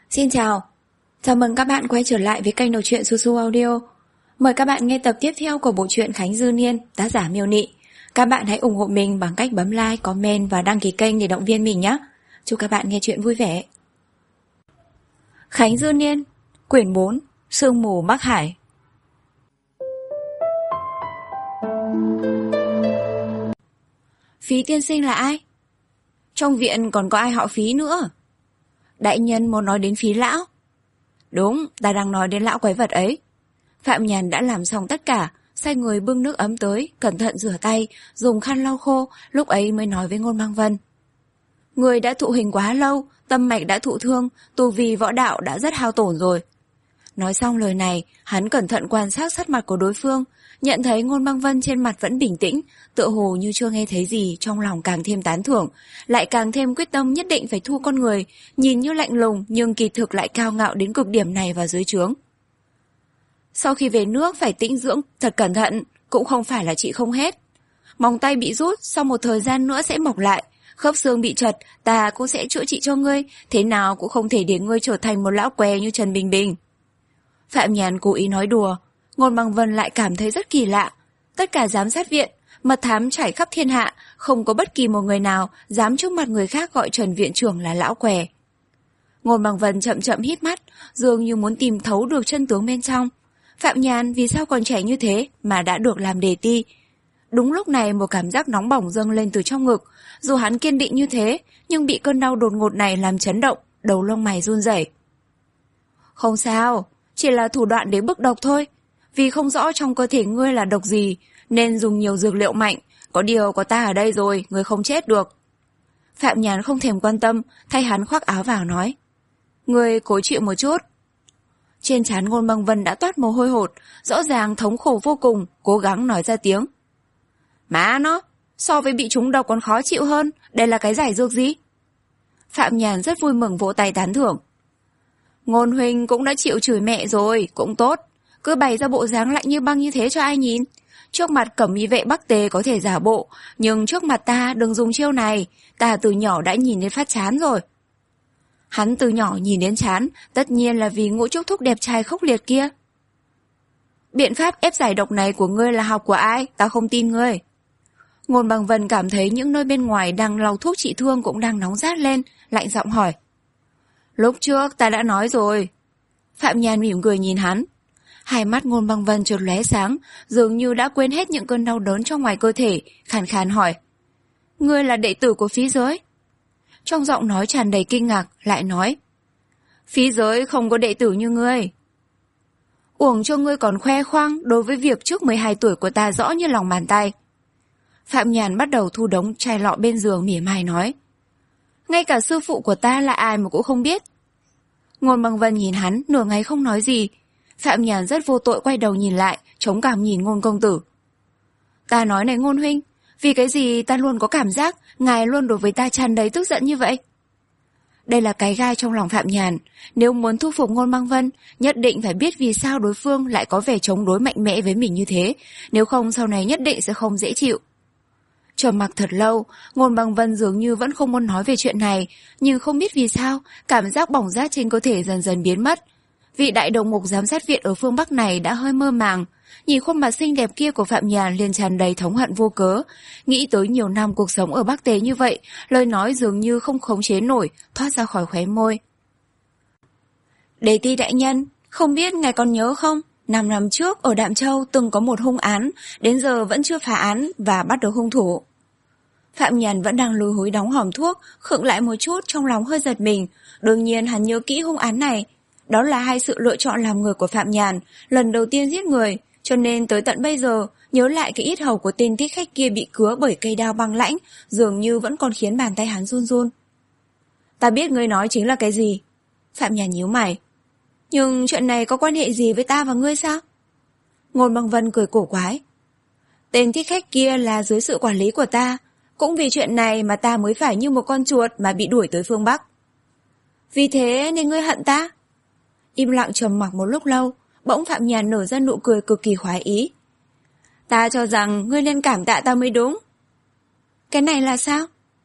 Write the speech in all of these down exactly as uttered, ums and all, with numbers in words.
Xin chào, chào mừng các bạn quay trở lại với kênh đọc truyện Su Su Audio. Mời các bạn nghe tập tiếp theo của bộ truyện Khánh Dư Niên, tác giả Miêu Nị. Các bạn hãy ủng hộ mình bằng cách bấm like, comment và đăng ký kênh để động viên mình nhé. Chúc các bạn nghe truyện vui vẻ. Khánh Dư Niên, quyển bốn, Sương mù Bắc Hải. Phí tiên sinh là ai? Trong viện còn có ai họ Phí nữa? Đại nhân muốn nói đến Phí lão. Đúng, ta đang nói đến lão quái vật ấy. Phạm Nhàn đã làm xong tất cả, sai người bưng nước ấm tới, cẩn thận rửa tay, dùng khăn lau khô, lúc ấy mới nói với Ngôn Băng Vân. Người đã thụ hình quá lâu, tâm mạch đã thụ thương, tu vi võ đạo đã rất hao tổn rồi. Nói xong lời này, hắn cẩn thận quan sát sắc mặt của đối phương, nhận thấy Ngôn Băng Vân trên mặt vẫn bình tĩnh, tựa hồ như chưa nghe thấy gì, trong lòng càng thêm tán thưởng, lại càng thêm quyết tâm nhất định phải thu con người, nhìn như lạnh lùng nhưng kỳ thực lại cao ngạo đến cực điểm này vào dưới trướng. Sau khi về nước phải tĩnh dưỡng thật cẩn thận, cũng không phải là trị không hết. Móng tay bị rút, sau một thời gian nữa sẽ mọc lại, khớp xương bị trật, ta cũng sẽ chữa trị cho ngươi, thế nào cũng không thể để ngươi trở thành một lão què như Trần Bình Bình. Phạm Nhàn cố ý nói đùa, Ngôn Băng Vân lại cảm thấy rất kỳ lạ. Tất cả giám sát viện, mật thám trải khắp thiên hạ, không có bất kỳ một người nào dám trước mặt người khác gọi Trần viện trưởng là lão què. Ngôn Băng Vân chậm chậm hít mắt, dường như muốn tìm thấu được chân tướng bên trong. Phạm Nhàn vì sao còn trẻ như thế mà đã được làm đề ti? Đúng lúc này một cảm giác nóng bỏng dâng lên từ trong ngực. Dù hắn kiên định như thế, nhưng bị cơn đau đột ngột này làm chấn động, đầu lông mày run rẩy. Không sao, chỉ là thủ đoạn để bức độc thôi. Vì không rõ trong cơ thể ngươi là độc gì, nên dùng nhiều dược liệu mạnh. Có điều có ta ở đây rồi, ngươi không chết được. Phạm Nhàn không thèm quan tâm, thay hắn khoác áo vào nói. Ngươi cố chịu một chút. Trên trán Ngôn Băng Vân đã toát mồ hôi hột, rõ ràng thống khổ vô cùng, cố gắng nói ra tiếng. Má nó, so với bị trúng độc còn khó chịu hơn, đây là cái giải dược gì? Phạm Nhàn rất vui mừng vỗ tay tán thưởng. Ngôn huynh cũng đã chịu chửi mẹ rồi, cũng tốt. Cứ bày ra bộ dáng lạnh như băng như thế cho ai nhìn. Trước mặt cẩm y vệ Bắc Tề có thể giả bộ, nhưng trước mặt ta đừng dùng chiêu này, ta từ nhỏ đã nhìn đến phát chán rồi. Hắn từ nhỏ nhìn đến chán, tất nhiên là vì Ngũ Trúc Thúc đẹp trai khốc liệt kia. Biện pháp ép giải độc này của ngươi là học của ai? Ta không tin ngươi. Ngôn Băng Vân cảm thấy những nơi bên ngoài đang lau thuốc trị thương cũng đang nóng rát lên, lạnh giọng hỏi. Lúc trước ta đã nói rồi. Phạm Nhàn mỉm cười nhìn hắn. Hai mắt Ngôn Băng Vân chợt lóe sáng, dường như đã quên hết những cơn đau đớn trong ngoài cơ thể, khàn khàn hỏi. Ngươi là đệ tử của Phí Giới? Trong giọng nói tràn đầy kinh ngạc, lại nói. Phí Giới không có đệ tử như ngươi. Uổng cho ngươi còn khoe khoang đối với việc trước mười hai tuổi của ta rõ như lòng bàn tay. Phạm Nhàn bắt đầu thu đống chai lọ bên giường mỉa mai nói. Ngay cả sư phụ của ta là ai mà cũng không biết. Ngôn Băng Vân nhìn hắn nửa ngày không nói gì. Phạm Nhàn rất vô tội quay đầu nhìn lại, chống cằm nhìn Ngôn công tử. Ta nói này Ngôn huynh, vì cái gì ta luôn có cảm giác ngài luôn đối với ta tràn đầy tức giận như vậy? Đây là cái gai trong lòng Phạm Nhàn. Nếu muốn thu phục Ngôn Băng Vân, nhất định phải biết vì sao đối phương lại có vẻ chống đối mạnh mẽ với mình như thế. Nếu không sau này nhất định sẽ không dễ chịu. Trầm mặc thật lâu, Ngôn Băng Vân dường như vẫn không muốn nói về chuyện này, nhưng không biết vì sao, cảm giác bỏng rát trên cơ thể dần dần biến mất. Vị đại đầu mục giám sát viện ở phương Bắc này đã hơi mơ màng, nhìn khuôn mặt xinh đẹp kia của Phạm Nhàn liền tràn đầy thống hận vô cớ. Nghĩ tới nhiều năm cuộc sống ở Bắc Tề như vậy, lời nói dường như không khống chế nổi, thoát ra khỏi khóe môi. Đề ti đại nhân, không biết ngài còn nhớ không? Năm năm trước ở Đạm Châu từng có một hung án, đến giờ vẫn chưa phá án và bắt được hung thủ. Phạm Nhàn vẫn đang lùi húi đóng hòm thuốc, khựng lại một chút, trong lòng hơi giật mình. Đương nhiên hắn nhớ kỹ hung án này. Đó là hai sự lựa chọn làm người của Phạm Nhàn, lần đầu tiên giết người, cho nên tới tận bây giờ, nhớ lại cái yết hầu của tên thích khách kia bị cứa bởi cây đao băng lãnh, dường như vẫn còn khiến bàn tay hắn run run. Ta biết ngươi nói chính là cái gì. Phạm Nhàn nhíu mày. Nhưng chuyện này có quan hệ gì với ta và ngươi sao? Ngôn Băng Vân cười cổ quái. Tên thích khách kia là dưới sự quản lý của ta, cũng vì chuyện này mà ta mới phải như một con chuột mà bị đuổi tới phương Bắc. Vì thế nên ngươi hận ta? Im lặng trầm mặc một lúc lâu, bỗng Phạm Nhàn nở ra nụ cười cực kỳ khoái ý. Ta cho rằng ngươi nên cảm tạ ta mới đúng. Cái này là sao?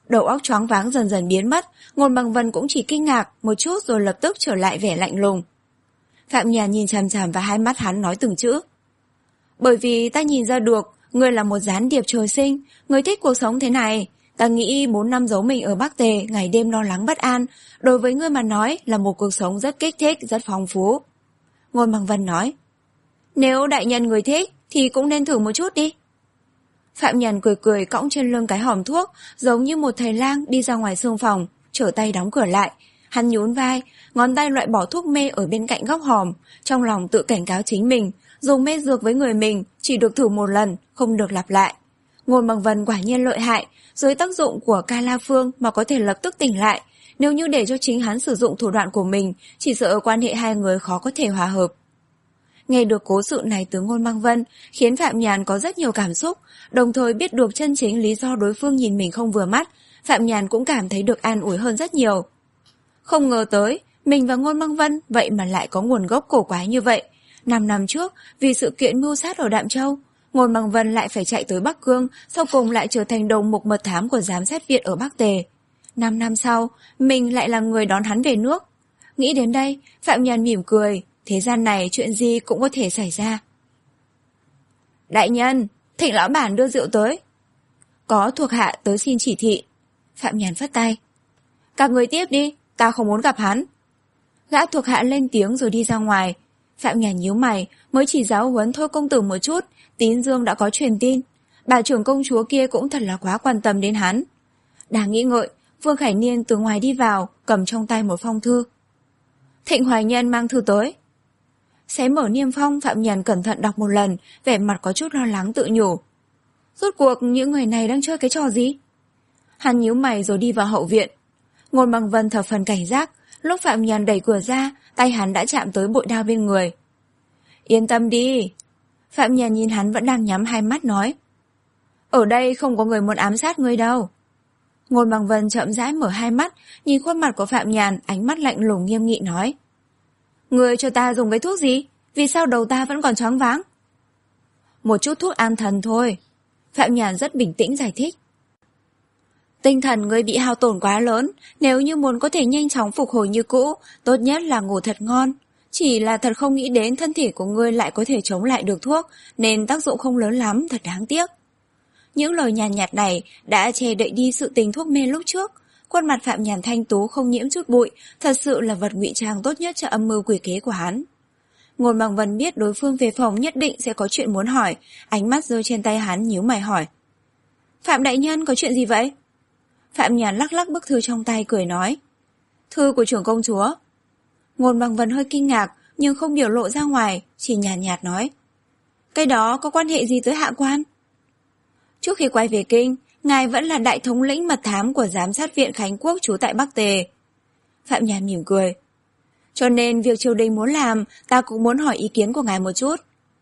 Đầu óc choáng váng dần dần biến mất, Ngôn Bằng Vân cũng chỉ kinh ngạc một chút rồi lập tức trở lại vẻ lạnh lùng. Phạm Nhàn nhìn chằm chằm vào hai mắt hắn nói từng chữ. Bởi vì ta nhìn ra được, ngươi là một gián điệp trời sinh, ngươi thích cuộc sống thế này. Ta nghĩ bốn năm giấu mình ở Bắc Tề, ngày đêm lo lắng bất an, đối với ngươi mà nói là một cuộc sống rất kích thích, rất phong phú. Ngôn Bằng Vân nói. Nếu đại nhân người thích, thì cũng nên thử một chút đi. Phạm Nhàn cười cười cõng trên lưng cái hòm thuốc, giống như một thầy lang đi ra ngoài xương phòng, trở tay đóng cửa lại. Hắn nhún vai, ngón tay loại bỏ thuốc mê ở bên cạnh góc hòm, trong lòng tự cảnh cáo chính mình, dùng mê dược với người mình chỉ được thử một lần, không được lặp lại. Ngôn Bằng Vân quả nhiên lợi hại, dưới tác dụng của Ca La Phương mà có thể lập tức tỉnh lại. Nếu như để cho chính hắn sử dụng thủ đoạn của mình, chỉ sợ quan hệ hai người khó có thể hòa hợp. Nghe được cố sự này từ Ngôn Bằng Vân khiến Phạm Nhàn có rất nhiều cảm xúc, đồng thời biết được chân chính lý do đối phương nhìn mình không vừa mắt, Phạm Nhàn cũng cảm thấy được an ủi hơn rất nhiều. Không ngờ tới, mình và Ngôn Bằng Vân vậy mà lại có nguồn gốc cổ quái như vậy. Năm năm trước, vì sự kiện mưu sát ở Đạm Châu, Ngôn Bằng Vân lại phải chạy tới Bắc Cương, sau cùng lại trở thành đầu mục mật thám của giám sát viện ở Bắc Tề. Năm năm sau, mình lại là người đón hắn về nước. Nghĩ đến đây, Phạm Nhàn mỉm cười, thế gian này chuyện gì cũng có thể xảy ra. Đại nhân, Thịnh lão bản đưa rượu tới. Có thuộc hạ tới xin chỉ thị. Phạm Nhàn phất tay. Các người tiếp đi, ta không muốn gặp hắn. Gã thuộc hạ lên tiếng rồi đi ra ngoài. Phạm Nhàn nhíu mày, mới chỉ giáo huấn Thôi công tử một chút, Tín Dương đã có truyền tin. Bà trưởng công chúa kia cũng thật là quá quan tâm đến hắn. Đang nghĩ ngợi, Vương Khải Niên từ ngoài đi vào, cầm trong tay một phong thư. Thịnh Hoài Nhân mang thư tới. Xé mở niêm phong, Phạm Nhàn cẩn thận đọc một lần, vẻ mặt có chút lo lắng tự nhủ. Rốt cuộc những người này đang chơi cái trò gì? Hắn nhíu mày rồi đi vào hậu viện. Ngôn Bằng Vân thập phần cảnh giác, lúc Phạm Nhàn đẩy cửa ra, tay hắn đã chạm tới bội đao bên người. Yên tâm đi. Phạm Nhàn nhìn hắn vẫn đang nhắm hai mắt nói. Ở đây không có người muốn ám sát ngươi đâu. Ngôn Bằng Vân chậm rãi mở hai mắt, nhìn khuôn mặt của Phạm Nhàn, ánh mắt lạnh lùng nghiêm nghị nói. Ngươi cho ta dùng cái thuốc gì? Vì sao đầu ta vẫn còn choáng váng? Một chút thuốc an thần thôi. Phạm Nhàn rất bình tĩnh giải thích. Tinh thần ngươi bị hao tổn quá lớn, nếu như muốn có thể nhanh chóng phục hồi như cũ, tốt nhất là ngủ thật ngon. Chỉ là thật không nghĩ đến thân thể của ngươi lại có thể chống lại được thuốc, nên tác dụng không lớn lắm, thật đáng tiếc. Những lời nhàn nhạt này đã che đậy đi sự tình thuốc mê lúc trước. Khuôn mặt Phạm Nhàn thanh tú không nhiễm chút bụi, thật sự là vật ngụy trang tốt nhất cho âm mưu quỷ kế của hắn. Ngôn Bằng Vân biết đối phương về phòng nhất định sẽ có chuyện muốn hỏi, ánh mắt rơi trên tay hắn nhíu mày hỏi. Phạm đại nhân có chuyện gì vậy? Phạm Nhàn lắc lắc bức thư trong tay cười nói. Thư của trưởng công chúa. Ngôn Bằng Vân hơi kinh ngạc nhưng không biểu lộ ra ngoài, chỉ nhàn nhạt, nhạt nói. Cái đó có quan hệ gì tới hạ quan? Trước khi quay về kinh, ngài vẫn là đại thống lĩnh mật thám của giám sát viện Khánh Quốc trú tại Bắc Tề. Phạm Nhàn mỉm cười. Cho nên việc triều đình muốn làm, ta cũng muốn hỏi ý kiến của ngài một chút.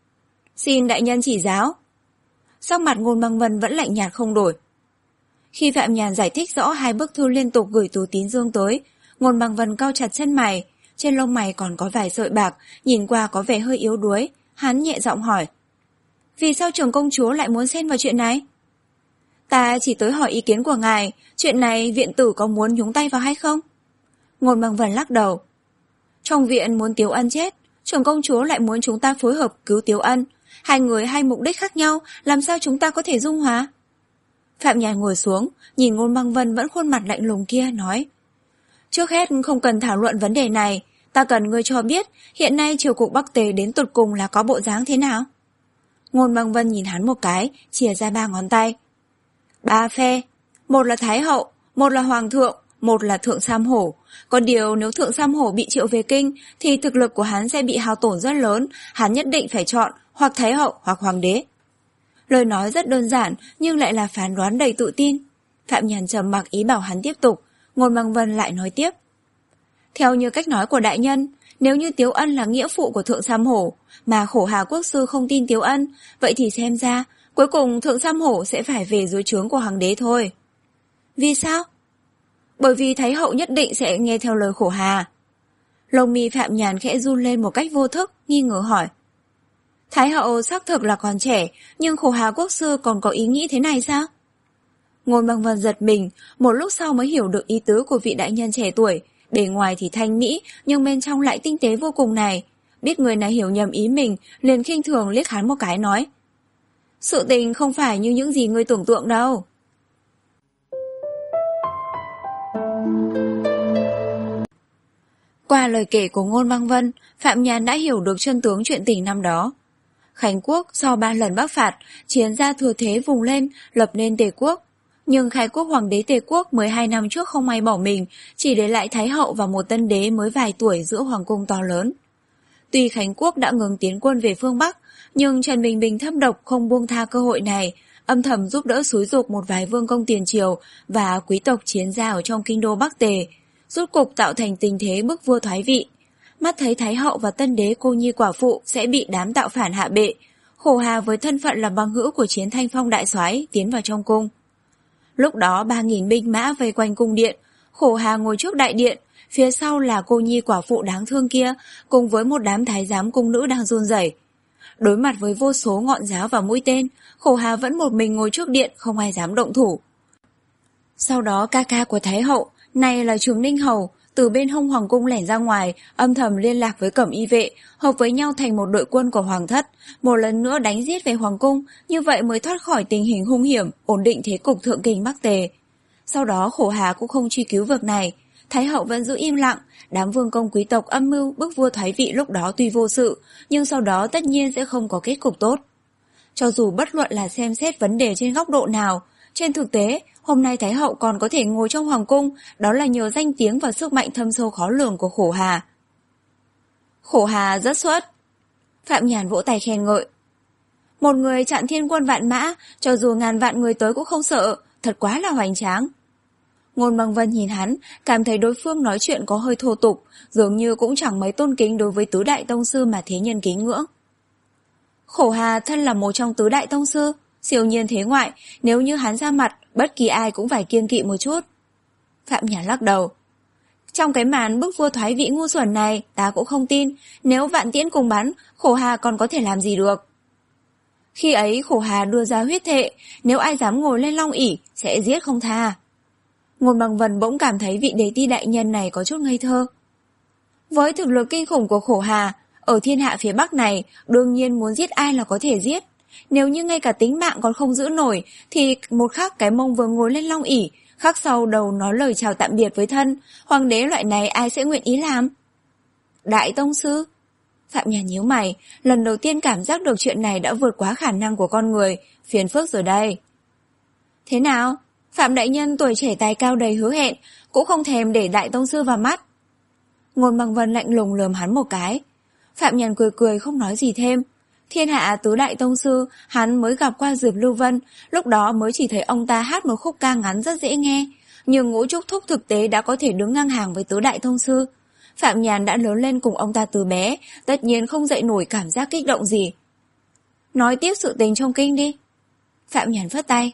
Xin đại nhân chỉ giáo. Sắc mặt Ngôn Bằng Vân vẫn lạnh nhạt không đổi. Khi Phạm Nhàn giải thích rõ hai bức thư liên tục gửi từ Tín Dương tới, Ngôn Bằng Vân cau chặt chân mày, trên lông mày còn có vài sợi bạc, nhìn qua có vẻ hơi yếu đuối. Hắn nhẹ giọng hỏi. Vì sao trưởng công chúa lại muốn xen vào chuyện này? Ta chỉ tới hỏi ý kiến của ngài, chuyện này viện tử có muốn nhúng tay vào hay không? Ngôn Bằng Vân lắc đầu. Trong viện muốn Tiếu Ân chết, trưởng công chúa lại muốn chúng ta phối hợp cứu Tiếu Ân. Hai người hai mục đích khác nhau, làm sao chúng ta có thể dung hòa? Phạm Nhàn ngồi xuống, nhìn Ngôn Bằng Vân vẫn khuôn mặt lạnh lùng kia, nói. Trước hết không cần thảo luận vấn đề này, ta cần ngươi cho biết hiện nay triều cục Bắc Tề đến tột cùng là có bộ dáng thế nào? Ngôn Bằng Vân nhìn hắn một cái, chìa ra ba ngón tay. Ba phe, một là Thái Hậu, một là Hoàng thượng, một là Thượng Sam Hổ. Có điều nếu Thượng Sam Hổ bị triệu về kinh thì thực lực của hắn sẽ bị hao tổn rất lớn, hắn nhất định phải chọn hoặc Thái Hậu hoặc Hoàng đế. Lời nói rất đơn giản nhưng lại là phán đoán đầy tự tin. Phạm Nhàn trầm mặc ý bảo hắn tiếp tục, Ngôn Bằng Vân lại nói tiếp. Theo như cách nói của đại nhân, nếu như Tiếu Ân là nghĩa phụ của Thượng Sam Hổ, mà Khổ Hà Quốc sư không tin Tiếu Ân, vậy thì xem ra, cuối cùng Thượng Sam Hổ sẽ phải về dưới trướng của Hoàng đế thôi. Vì sao? Bởi vì Thái Hậu nhất định sẽ nghe theo lời Khổ Hà. Lông mi Phạm Nhàn khẽ run lên một cách vô thức, nghi ngờ hỏi. Thái Hậu xác thực là còn trẻ, nhưng Khổ Hà Quốc sư còn có ý nghĩ thế này sao? Ngôn Bằng Vân giật mình, một lúc sau mới hiểu được ý tứ của vị đại nhân trẻ tuổi. Bề ngoài thì thanh mỹ, nhưng bên trong lại tinh tế vô cùng này. Biết người này hiểu nhầm ý mình, liền khinh thường liếc hắn một cái nói: sự tình không phải như những gì ngươi tưởng tượng đâu. Qua lời kể của Ngôn Băng Vân, Phạm Nhàn đã hiểu được chân tướng chuyện tình năm đó. Khánh quốc sau ba lần bắc phạt, chiến gia thừa thế vùng lên, lập nên Tề quốc. Nhưng khai quốc hoàng đế Tề quốc mười hai năm trước không may bỏ mình, chỉ để lại Thái hậu và một tân đế mới vài tuổi giữa hoàng cung to lớn. Tuy Khánh quốc đã ngừng tiến quân về phương Bắc, nhưng Trần Bình Bình thâm độc không buông tha cơ hội này, âm thầm giúp đỡ xúi giục một vài vương công tiền triều và quý tộc chiến gia ở trong kinh đô Bắc Tề, rút cục tạo thành tình thế bức vua thoái vị. Mắt thấy Thái hậu và tân đế cô nhi quả phụ sẽ bị đám tạo phản hạ bệ, Khổ Hà với thân phận là bằng hữu của Chiến Thanh Phong đại soái tiến vào trong cung. Lúc đó ba nghìn binh mã vây quanh cung điện, Khổ Hà ngồi trước đại điện, phía sau là cô nhi quả phụ đáng thương kia, cùng với một đám thái giám cung nữ đang run rẩy. Đối mặt với vô số ngọn giáo và mũi tên, Khổ Hà vẫn một mình ngồi trước điện, không ai dám động thủ. Sau đó ca ca của Thái hậu, này là Trường Ninh Hầu, từ bên hông hoàng cung lẻn ra ngoài, âm thầm liên lạc với cẩm y vệ, hợp với nhau thành một đội quân của hoàng thất, một lần nữa đánh giết về hoàng cung, như vậy mới thoát khỏi tình hình hung hiểm, ổn định thế cục thượng kinh Bắc Tề. Sau đó Khổ Hà cũng không truy cứu việc này, Thái hậu vẫn giữ im lặng, đám vương công quý tộc âm mưu bức vua thoái vị lúc đó tuy vô sự, nhưng sau đó tất nhiên sẽ không có kết cục tốt. Cho dù bất luận là xem xét vấn đề trên góc độ nào, trên thực tế, hôm nay Thái hậu còn có thể ngồi trong hoàng cung, đó là nhờ danh tiếng và sức mạnh thâm sâu khó lường của Khổ Hà. Khổ Hà rất xuất. Phạm Nhàn vỗ tay khen ngợi. Một người chặn thiên quân vạn mã, cho dù ngàn vạn người tới cũng không sợ, thật quá là hoành tráng. Ngôn Băng Vân nhìn hắn, cảm thấy đối phương nói chuyện có hơi thô tục, dường như cũng chẳng mấy tôn kính đối với tứ đại tông sư mà thế nhân kính ngưỡng. Khổ Hà thân là một trong tứ đại tông sư, siêu nhiên thế ngoại, nếu như hắn ra mặt, bất kỳ ai cũng phải kiêng kỵ một chút. Phạm Nhàn lắc đầu. Trong cái màn bức vua thoái vị ngu xuẩn này, ta cũng không tin, nếu vạn tiễn cùng bắn, Khổ Hà còn có thể làm gì được. Khi ấy Khổ Hà đưa ra huyết thệ, nếu ai dám ngồi lên long ỷ sẽ giết không tha. Ngôn Bằng Vân bỗng cảm thấy vị đế ti đại nhân này có chút ngây thơ. Với thực lực kinh khủng của Khổ Hà, ở thiên hạ phía Bắc này, đương nhiên muốn giết ai là có thể giết. Nếu như ngay cả tính mạng còn không giữ nổi, thì một khắc cái mông vừa ngồi lên long ỷ, khắc sau đầu nói lời chào tạm biệt với thân, hoàng đế loại này ai sẽ nguyện ý làm? Đại tông sư? Phạm Nhàn nhíu mày, lần đầu tiên cảm giác được chuyện này đã vượt quá khả năng của con người, phiền phức rồi đây. Thế nào? Phạm đại nhân tuổi trẻ tài cao đầy hứa hẹn, cũng không thèm để đại tông sư vào mắt. Ngôn Băng Vân lạnh lùng lườm hắn một cái. Phạm Nhàn cười cười không nói gì thêm. Thiên hạ tứ đại tông sư, hắn mới gặp qua Diệp Lưu Vân, lúc đó mới chỉ thấy ông ta hát một khúc ca ngắn rất dễ nghe, nhưng Ngũ Trúc Thúc thực tế đã có thể đứng ngang hàng với tứ đại tông sư. Phạm Nhàn đã lớn lên cùng ông ta từ bé, tất nhiên không dậy nổi cảm giác kích động gì. Nói tiếp sự tình trong kinh đi. Phạm Nhàn phất tay.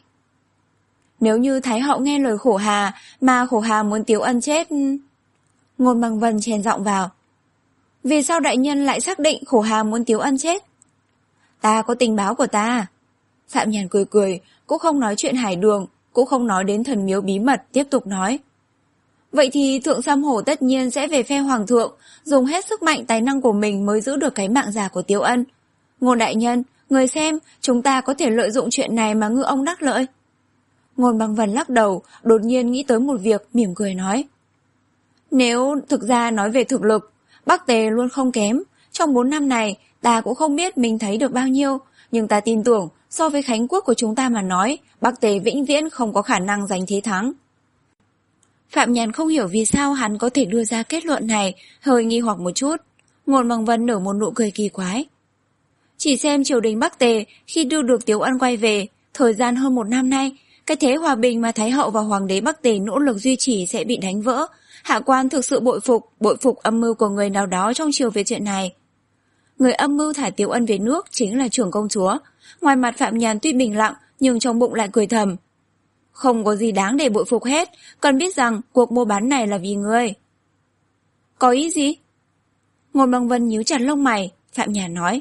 Nếu như Thái hậu nghe lời Khổ Hà, mà Khổ Hà muốn Tiếu Ân chết... Ngôn Băng Vân chèn giọng vào. Vì sao đại nhân lại xác định Khổ Hà muốn Tiếu Ân chết? Ta có tình báo của ta. Phạm Nhàn cười cười, cũng không nói chuyện hải đường, cũng không nói đến thần miếu bí mật, tiếp tục nói. Vậy thì Thượng Sam Hổ tất nhiên sẽ về phe Hoàng thượng, dùng hết sức mạnh tài năng của mình mới giữ được cái mạng già của Tiếu Ân. Ngôn đại nhân, người xem, chúng ta có thể lợi dụng chuyện này mà ngư ông đắc lợi. Ngôn Băng Vân lắc đầu, đột nhiên nghĩ tới một việc, mỉm cười nói. Nếu thực ra nói về thực lực, Bắc Tề luôn không kém. Trong bốn năm này, ta cũng không biết mình thấy được bao nhiêu, nhưng ta tin tưởng, so với Khánh quốc của chúng ta mà nói, Bắc Tề vĩnh viễn không có khả năng giành thế thắng. Phạm Nhàn không hiểu vì sao hắn có thể đưa ra kết luận này, hơi nghi hoặc một chút. Ngôn Băng Vân nở một nụ cười kỳ quái. Chỉ xem triều đình Bắc Tề khi đưa được Tiếu Ân quay về, thời gian hơn một năm nay, cái thế hòa bình mà Thái hậu và Hoàng đế Bắc Tề nỗ lực duy trì sẽ bị đánh vỡ. Hạ quan thực sự bội phục, bội phục âm mưu của người nào đó trong triều về chuyện này. Người âm mưu thả Tiếu Ân về nước chính là trưởng công chúa. Ngoài mặt Phạm Nhàn tuy bình lặng, nhưng trong bụng lại cười thầm. Không có gì đáng để bội phục hết, cần biết rằng cuộc mua bán này là vì ngươi. Có ý gì? Ngôn Băng Vân nhíu chặt lông mày, Phạm Nhàn nói.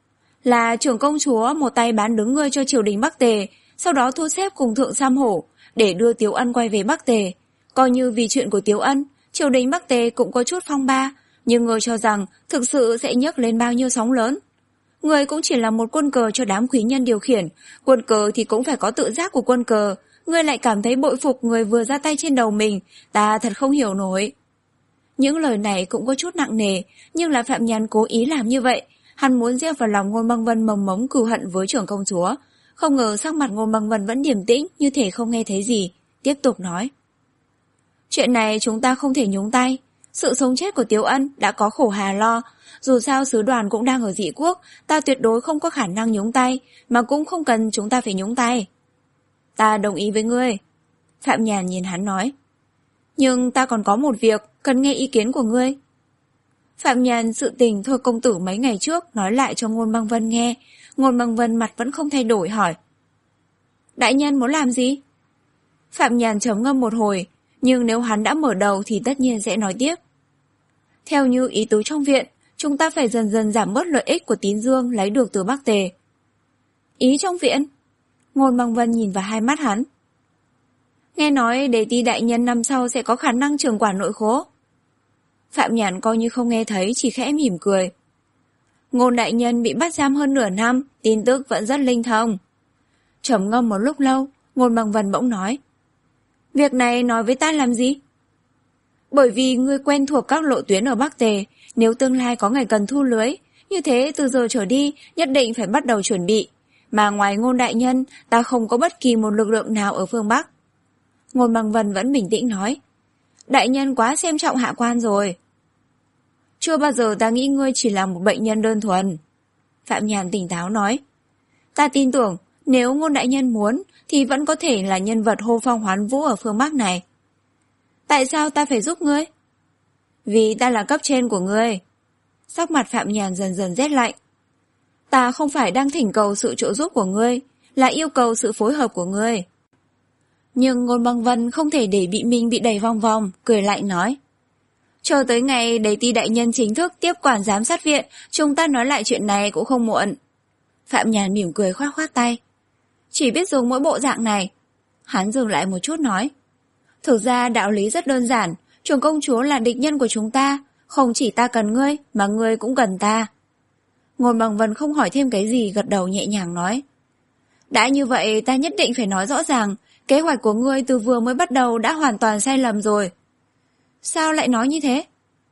Là trưởng công chúa một tay bán đứng ngươi cho triều đình Bắc Tề, sau đó thu xếp cùng Thượng Sam Hổ, để đưa Tiếu Ân quay về Bắc Tề. Coi như vì chuyện của Tiếu Ân, triều đình Bắc Tề cũng có chút phong ba, nhưng ngươi cho rằng thực sự sẽ nhấc lên bao nhiêu sóng lớn. Ngươi cũng chỉ là một quân cờ cho đám quý nhân điều khiển, quân cờ thì cũng phải có tự giác của quân cờ, ngươi lại cảm thấy bội phục người vừa ra tay trên đầu mình, ta thật không hiểu nổi. Những lời này cũng có chút nặng nề, nhưng là Phạm Nhàn cố ý làm như vậy, hắn muốn gieo vào lòng Ngôn Băng Vân mầm mống cừu hận với trưởng công chúa. Không ngờ sắc mặt Ngôn Băng Vân vẫn điềm tĩnh, như thể không nghe thấy gì, tiếp tục nói. Chuyện này chúng ta không thể nhúng tay, sự sống chết của Tiếu Ân đã có khổ hà lo, dù sao sứ đoàn cũng đang ở dị quốc, ta tuyệt đối không có khả năng nhúng tay, mà cũng không cần chúng ta phải nhúng tay. Ta đồng ý với ngươi. Phạm Nhàn nhìn hắn nói. Nhưng ta còn có một việc, cần nghe ý kiến của ngươi. Phạm Nhàn sự tình thôi công tử mấy ngày trước nói lại cho Ngôn Băng Vân nghe. Ngôn Băng Vân mặt vẫn không thay đổi hỏi. Đại nhân muốn làm gì? Phạm Nhàn trầm ngâm một hồi, nhưng nếu hắn đã mở đầu thì tất nhiên sẽ nói tiếp. Theo như ý tứ trong viện, chúng ta phải dần dần giảm bớt lợi ích của Tín Dương lấy được từ Bắc Tề. Ý trong viện? Ngôn Băng Vân nhìn vào hai mắt hắn. Nghe nói Đế Ti đại nhân năm sau sẽ có khả năng trưởng quản nội khố. Phạm Nhàn coi như không nghe thấy, chỉ khẽ mỉm cười. Ngôn đại nhân bị bắt giam hơn nửa năm, tin tức vẫn rất linh thông. Trầm ngâm một lúc lâu, Ngôn Băng Vân bỗng nói. Việc này nói với ta làm gì? Bởi vì ngươi quen thuộc các lộ tuyến ở Bắc Tề, nếu tương lai có ngày cần thu lưới, như thế từ giờ trở đi nhất định phải bắt đầu chuẩn bị. Mà ngoài Ngôn đại nhân, ta không có bất kỳ một lực lượng nào ở phương Bắc. Ngôn Băng Vân vẫn bình tĩnh nói. Đại nhân quá xem trọng hạ quan rồi. Chưa bao giờ ta nghĩ ngươi chỉ là một bệnh nhân đơn thuần. Phạm Nhàn tỉnh táo nói. Ta tin tưởng, nếu Ngôn đại nhân muốn, thì vẫn có thể là nhân vật hô phong hoán vũ ở phương Bắc này. Tại sao ta phải giúp ngươi? Vì ta là cấp trên của ngươi. Sắc mặt Phạm Nhàn dần dần rét lạnh. Ta không phải đang thỉnh cầu sự trợ giúp của ngươi, là yêu cầu sự phối hợp của ngươi. Nhưng Ngôn Băng Vân không thể để bị mình bị đẩy vòng vòng, cười lạnh nói. Chờ tới ngày Đế Ti đại nhân chính thức tiếp quản giám sát viện, chúng ta nói lại chuyện này cũng không muộn. Phạm Nhàn mỉm cười khoát khoát tay. Chỉ biết dùng mỗi bộ dạng này. Hắn dừng lại một chút nói. Thực ra đạo lý rất đơn giản, trưởng công chúa là địch nhân của chúng ta, không chỉ ta cần ngươi, mà ngươi cũng cần ta. Ngôn Băng Vân không hỏi thêm cái gì, gật đầu nhẹ nhàng nói. Đã như vậy ta nhất định phải nói rõ ràng, kế hoạch của ngươi từ vừa mới bắt đầu đã hoàn toàn sai lầm rồi. Sao lại nói như thế?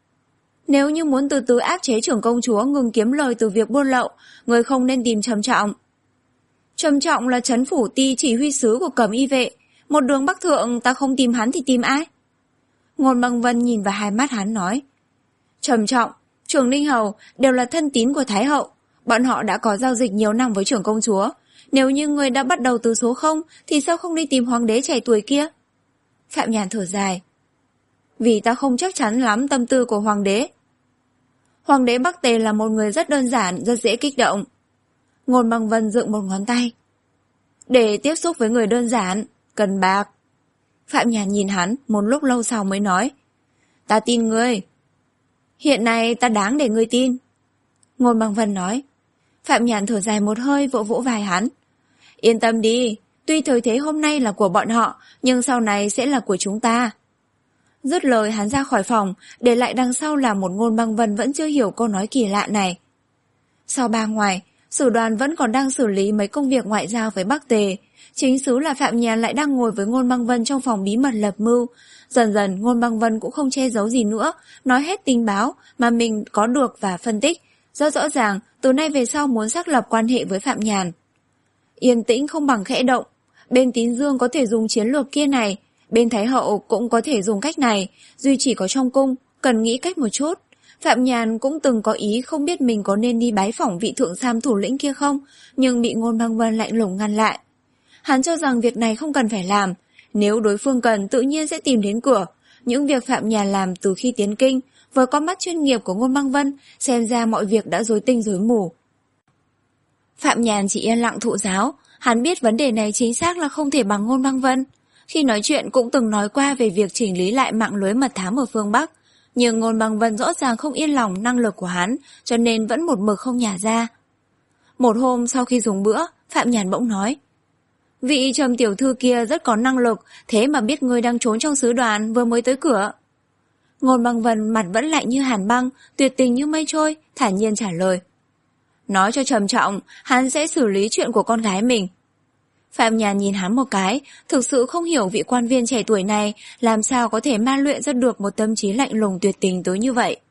Nếu như muốn từ từ áp chế trưởng công chúa ngừng kiếm lời từ việc buôn lậu, ngươi không nên tìm Trầm Trọng. Trầm Trọng là trấn phủ ti chỉ huy sứ của Cẩm Y vệ, một đường bắc thượng ta không tìm hắn thì tìm ai? Ngôn Băng Vân nhìn vào hai mắt hắn nói. Trầm Trọng, Trường Ninh Hầu đều là thân tín của Thái Hậu, bọn họ đã có giao dịch nhiều năm với trưởng công chúa. Nếu như người đã bắt đầu từ số không, thì sao không đi tìm hoàng đế trẻ tuổi kia? Phạm Nhàn thở dài. Vì ta không chắc chắn lắm tâm tư của hoàng đế. Hoàng đế Bắc Tề là một người rất đơn giản, rất dễ kích động. Ngôn Băng Vân dựng một ngón tay. Để tiếp xúc với người đơn giản, cần bạc. Phạm Nhàn nhìn hắn, một lúc lâu sau mới nói. Ta tin ngươi. Hiện nay ta đáng để ngươi tin. Ngôn Băng Vân nói. Phạm Nhàn thở dài một hơi, vỗ vỗ vai hắn. Yên tâm đi, tuy thời thế hôm nay là của bọn họ, nhưng sau này sẽ là của chúng ta. Dứt lời hắn ra khỏi phòng, để lại đằng sau là một Ngôn Băng Vân vẫn chưa hiểu câu nói kỳ lạ này. Sau ba ngoài, sử đoàn vẫn còn đang xử lý mấy công việc ngoại giao với Bắc Tề. Chính sứ là Phạm Nhàn lại đang ngồi với Ngôn Băng Vân trong phòng bí mật lập mưu. Dần dần Ngôn Băng Vân cũng không che giấu gì nữa, nói hết tình báo mà mình có được và phân tích. Rất rõ ràng, từ nay về sau muốn xác lập quan hệ với Phạm Nhàn. Yên tĩnh không bằng khẽ động. Bên Tín Dương có thể dùng chiến lược kia này, bên Thái Hậu cũng có thể dùng cách này, duy chỉ có trong cung, cần nghĩ cách một chút. Phạm Nhàn cũng từng có ý không biết mình có nên đi bái phỏng vị thượng sam thủ lĩnh kia không, nhưng bị Ngôn Băng Vân lạnh lùng ngăn lại. Hắn cho rằng việc này không cần phải làm, nếu đối phương cần tự nhiên sẽ tìm đến cửa. Những việc Phạm Nhàn làm từ khi tiến kinh, với con mắt chuyên nghiệp của Ngôn Băng Vân, xem ra mọi việc đã rối tinh rối mù. Phạm Nhàn chỉ yên lặng thụ giáo, hắn biết vấn đề này chính xác là không thể bằng Ngôn Băng Vân. Khi nói chuyện cũng từng nói qua về việc chỉnh lý lại mạng lưới mật thám ở phương Bắc, nhưng Ngôn Băng Vân rõ ràng không yên lòng năng lực của hắn, cho nên vẫn một mực không nhả ra. Một hôm sau khi dùng bữa, Phạm Nhàn bỗng nói, Vị Trầm tiểu thư kia rất có năng lực, thế mà biết ngươi đang trốn trong sứ đoàn vừa mới tới cửa. Ngôn Băng Vân mặt vẫn lạnh như hàn băng, tuyệt tình như mây trôi, thản nhiên trả lời. Nói cho Trầm Trọng, hắn sẽ xử lý chuyện của con gái mình. Phạm Nhàn nhìn hắn một cái, thực sự không hiểu vị quan viên trẻ tuổi này làm sao có thể ma luyện ra được một tâm trí lạnh lùng tuyệt tình tới như vậy.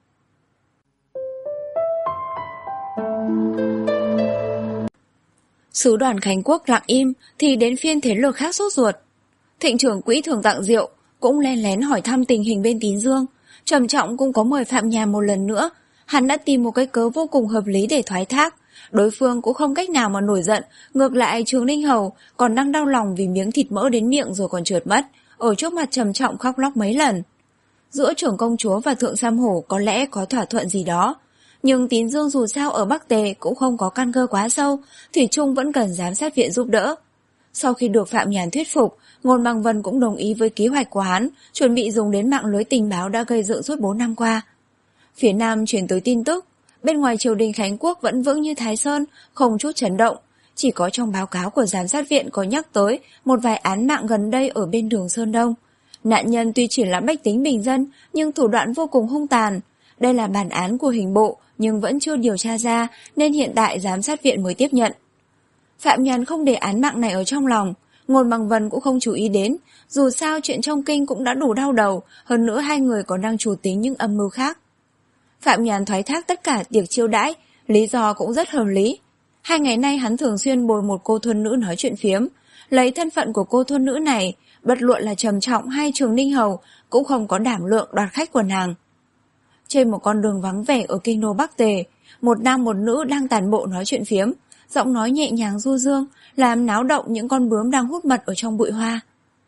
Sứ đoàn Khánh Quốc lặng im thì đến phiên thế lực khác sốt ruột. Thịnh trưởng quỹ thường tặng rượu cũng len lén hỏi thăm tình hình bên Tín Dương. Trầm Trọng cũng có mời Phạm Nhàn một lần nữa. Hắn đã tìm một cái cớ vô cùng hợp lý để thoái thác. Đối phương cũng không cách nào mà nổi giận. Ngược lại Trường Ninh Hầu còn đang đau lòng vì miếng thịt mỡ đến miệng rồi còn trượt mất. Ở trước mặt Trầm Trọng khóc lóc mấy lần. Giữa trưởng công chúa và thượng Sam Hổ có lẽ có thỏa thuận gì đó. Nhưng Tín Dương dù sao ở Bắc Tề cũng không có căn cơ quá sâu, Thủy Trung vẫn cần giám sát viện giúp đỡ. Sau khi được Phạm Nhàn thuyết phục, Ngôn Băng Vân cũng đồng ý với kế hoạch của hắn, chuẩn bị dùng đến mạng lưới tình báo đã gây dựng suốt bốn năm qua. Phía Nam truyền tới tin tức, bên ngoài triều đình Khánh Quốc vẫn vững như Thái Sơn, không chút chấn động. Chỉ có trong báo cáo của giám sát viện có nhắc tới một vài án mạng gần đây ở bên đường Sơn Đông. Nạn nhân tuy chỉ là bách tính bình dân, nhưng thủ đoạn vô cùng hung tàn. Đây là bản án của hình bộ, nhưng vẫn chưa điều tra ra, nên hiện tại giám sát viện mới tiếp nhận. Phạm Nhàn không để án mạng này ở trong lòng, Ngôn Băng Vân cũng không chú ý đến, dù sao chuyện trong kinh cũng đã đủ đau đầu, hơn nữa hai người còn đang chủ tính những âm mưu khác. Phạm Nhàn thoái thác tất cả tiệc chiêu đãi, lý do cũng rất hợp lý. Hai ngày nay hắn thường xuyên bồi một cô thôn nữ nói chuyện phiếm, lấy thân phận của cô thôn nữ này, bất luận là Trầm Trọng hay Trường Ninh Hầu cũng không có đảm lượng đoạt khách của nàng. Trên một con đường vắng vẻ ở kinh đô Bắc Tề, một nam một nữ đang tản bộ nói chuyện phiếm, giọng nói nhẹ nhàng du dương, làm náo động những con bướm đang hút mật ở trong bụi hoa.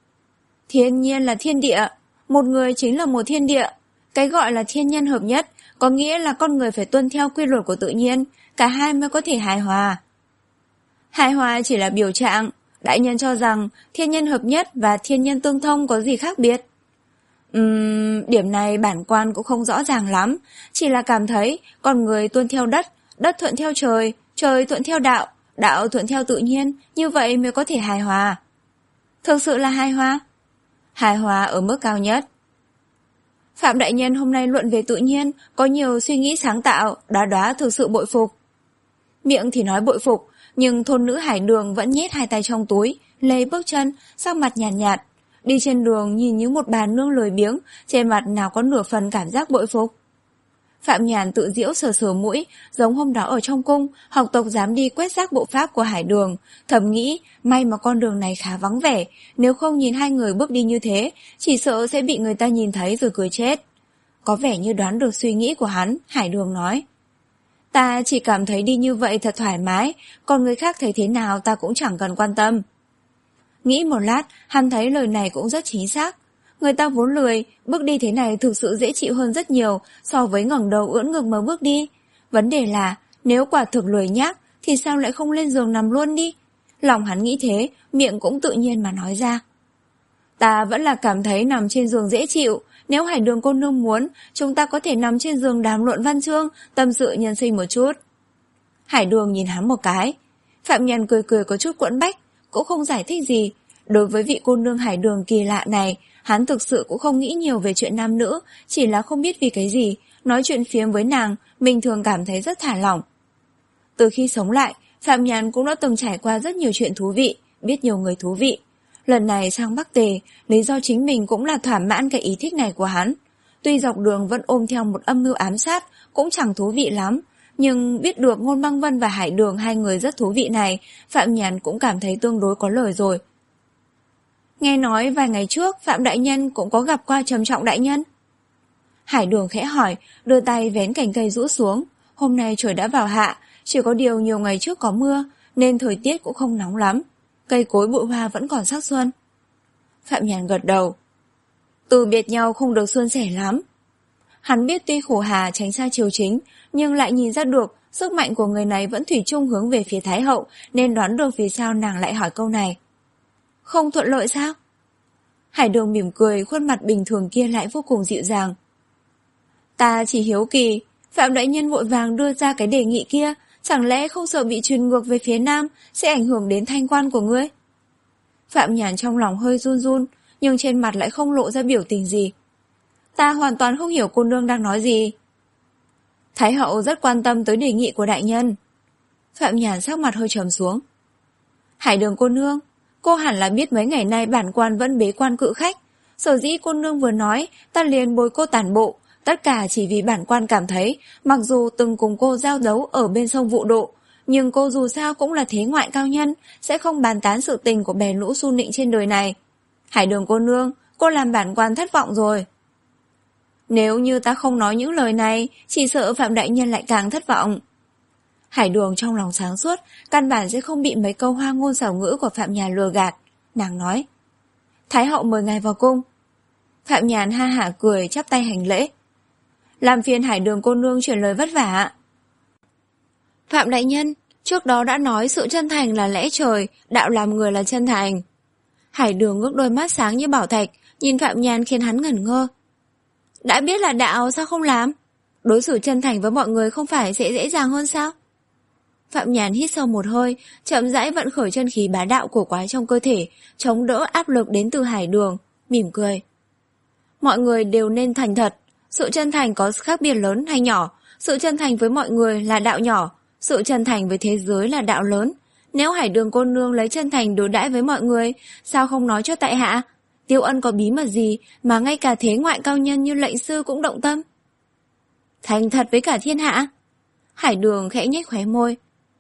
Thiên nhiên là thiên địa, một người chính là một thiên địa. Cái gọi là thiên nhân hợp nhất, có nghĩa là con người phải tuân theo quy luật của tự nhiên, cả hai mới có thể hài hòa. Hài hòa chỉ là biểu trạng, đại nhân cho rằng thiên nhân hợp nhất và thiên nhân tương thông có gì khác biệt? Uhm, điểm này bản quan cũng không rõ ràng lắm, chỉ là cảm thấy con người tuân theo đất, đất thuận theo trời, trời thuận theo đạo, đạo thuận theo tự nhiên, như vậy mới có thể hài hòa. Thực sự là hài hòa? Hài hòa ở mức cao nhất. Phạm đại nhân hôm nay luận về tự nhiên, có nhiều suy nghĩ sáng tạo, đóa đóa thực sự bội phục. Miệng thì nói bội phục, nhưng thôn nữ Hải Đường vẫn nhét hai tay trong túi, lê bước chân, sắc mặt nhàn nhạt, nhạt. Đi trên đường nhìn như một bà nương lười biếng, trên mặt nào có nửa phần cảm giác bội phục. Phạm Nhàn tự giễu sờ sờ mũi, giống hôm đó ở trong cung, học tộc dám đi quét rác bộ pháp của Hải Đường, thầm nghĩ may mà con đường này khá vắng vẻ, nếu không nhìn hai người bước đi như thế, chỉ sợ sẽ bị người ta nhìn thấy rồi cười chết. Có vẻ như đoán được suy nghĩ của hắn, Hải Đường nói. Ta chỉ cảm thấy đi như vậy thật thoải mái, còn người khác thấy thế nào ta cũng chẳng cần quan tâm. Nghĩ một lát, hắn thấy lời này cũng rất chính xác. Người ta vốn lười, bước đi thế này thực sự dễ chịu hơn rất nhiều so với ngẩng đầu ưỡn ngực mà bước đi. Vấn đề là, nếu quả thực lười nhác, thì sao lại không lên giường nằm luôn đi? Lòng hắn nghĩ thế, miệng cũng tự nhiên mà nói ra. Ta vẫn là cảm thấy nằm trên giường dễ chịu, nếu Hải Đường cô nương muốn, chúng ta có thể nằm trên giường đàm luận văn chương, tâm sự nhân sinh một chút. Hải Đường nhìn hắn một cái. Phạm Nhàn cười cười có chút quẫn bách, cũng không giải thích gì. Đối với vị cô nương Hải Đường kỳ lạ này, hắn thực sự cũng không nghĩ nhiều về chuyện nam nữ, chỉ là không biết vì cái gì, nói chuyện phiếm với nàng, mình thường cảm thấy rất thả lỏng. Từ khi sống lại, Phạm Nhàn cũng đã từng trải qua rất nhiều chuyện thú vị, biết nhiều người thú vị. Lần này sang Bắc Tề, lý do chính mình cũng là thỏa mãn cái ý thích này của hắn. Tuy dọc đường vẫn ôm theo một âm mưu ám sát, cũng chẳng thú vị lắm, nhưng biết được Ngôn Băng Vân và Hải Đường hai người rất thú vị này, Phạm Nhàn cũng cảm thấy tương đối có lời rồi. Nghe nói vài ngày trước Phạm đại nhân cũng có gặp qua Trầm Trọng đại nhân. Hải Đường khẽ hỏi, đưa tay vén cành cây rũ xuống. Hôm nay trời đã vào hạ, chỉ có điều nhiều ngày trước có mưa, nên thời tiết cũng không nóng lắm. Cây cối bụi hoa vẫn còn sắc xuân. Phạm Nhàn gật đầu. Từ biệt nhau không được suôn sẻ lắm. Hắn biết tuy khổ hà tránh xa triều chính, nhưng lại nhìn ra được sức mạnh của người này vẫn thủy chung hướng về phía Thái hậu, nên đoán được vì sao nàng lại hỏi câu này. Không thuận lợi sao? Hải Đường mỉm cười, khuôn mặt bình thường kia lại vô cùng dịu dàng. Ta chỉ hiếu kỳ, Phạm đại nhân vội vàng đưa ra cái đề nghị kia, chẳng lẽ không sợ bị truyền ngược về phía Nam sẽ ảnh hưởng đến thanh quan của ngươi? Phạm Nhàn trong lòng hơi run run, nhưng trên mặt lại không lộ ra biểu tình gì. Ta hoàn toàn không hiểu cô nương đang nói gì. Thái hậu rất quan tâm tới đề nghị của đại nhân. Phạm Nhàn sắc mặt hơi trầm xuống. Hải Đường cô nương, cô hẳn là biết mấy ngày nay bản quan vẫn bế quan cự khách. Sở dĩ cô nương vừa nói, ta liền bồi cô tản bộ. Tất cả chỉ vì bản quan cảm thấy, mặc dù từng cùng cô giao đấu ở bên sông Vụ Độ, nhưng cô dù sao cũng là thế ngoại cao nhân, sẽ không bàn tán sự tình của bè lũ su nịnh trên đời này. Hải Đường cô nương, cô làm bản quan thất vọng rồi. Nếu như ta không nói những lời này, chỉ sợ Phạm đại nhân lại càng thất vọng. Hải Đường trong lòng sáng suốt, căn bản sẽ không bị mấy câu hoa ngôn xảo ngữ của Phạm Nhàn lừa gạt. Nàng nói, Thái hậu mời ngài vào cung. Phạm Nhàn ha hả cười, chắp tay hành lễ. Làm phiền Hải Đường cô nương chuyển lời vất vả. Phạm đại nhân, trước đó đã nói sự chân thành là lẽ trời, đạo làm người là chân thành. Hải Đường ngước đôi mắt sáng như bảo thạch, nhìn Phạm Nhàn khiến hắn ngẩn ngơ. Đã biết là đạo sao không làm? Đối xử chân thành với mọi người không phải sẽ dễ dàng hơn sao? Phạm Nhàn hít sâu một hơi, chậm rãi vận khởi chân khí bá đạo cổ quái trong cơ thể, chống đỡ áp lực đến từ Hải Đường, mỉm cười. Mọi người đều nên thành thật, sự chân thành có khác biệt lớn hay nhỏ, sự chân thành với mọi người là đạo nhỏ, sự chân thành với thế giới là đạo lớn. Nếu Hải Đường cô nương lấy chân thành đối đãi với mọi người, sao không nói cho tại hạ? Tiêu Ân có bí mật gì mà ngay cả thế ngoại cao nhân như lệnh sư cũng động tâm? Thành thật với cả thiên hạ? Hải Đường khẽ nhếch khóe môi.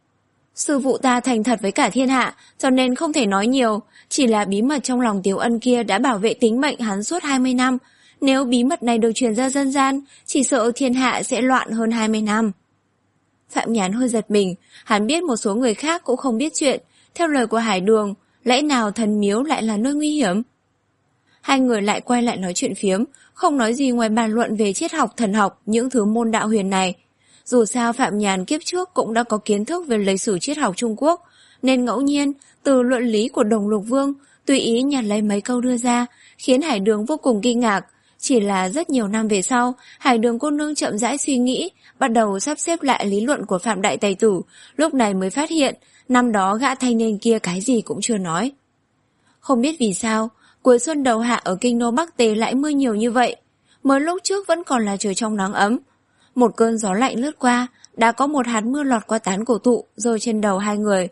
Sư phụ ta thành thật với cả thiên hạ, cho nên không thể nói nhiều, chỉ là bí mật trong lòng Tiêu Ân kia đã bảo vệ tính mệnh hắn suốt hai mươi năm. Nếu bí mật này được truyền ra dân gian, chỉ sợ thiên hạ sẽ loạn hơn hai mươi năm. Phạm Nhàn hơi giật mình, hắn biết một số người khác cũng không biết chuyện. Theo lời của Hải Đường, lẽ nào thần miếu lại là nơi nguy hiểm? Hai người lại quay lại nói chuyện phiếm, không nói gì ngoài bàn luận về triết học, thần học, những thứ môn đạo huyền này. Dù sao Phạm Nhàn kiếp trước cũng đã có kiến thức về lịch sử triết học Trung Quốc, nên ngẫu nhiên, từ luận lý của Đồng Lục Vương, tùy ý nhặt lấy mấy câu đưa ra, khiến Hải Đường vô cùng kinh ngạc. Chỉ là rất nhiều năm về sau, Hải Đường cô nương chậm rãi suy nghĩ, bắt đầu sắp xếp lại lý luận của Phạm Đại Tài Tử, lúc này mới phát hiện, năm đó gã thanh niên kia cái gì cũng chưa nói. Không biết vì sao, cuối xuân đầu hạ ở kinh đô Bắc Tề lại mưa nhiều như vậy. Mới lúc trước vẫn còn là trời trong nắng ấm. Một cơn gió lạnh lướt qua, đã có một hạt mưa lọt qua tán cổ thụ rơi trên đầu hai người.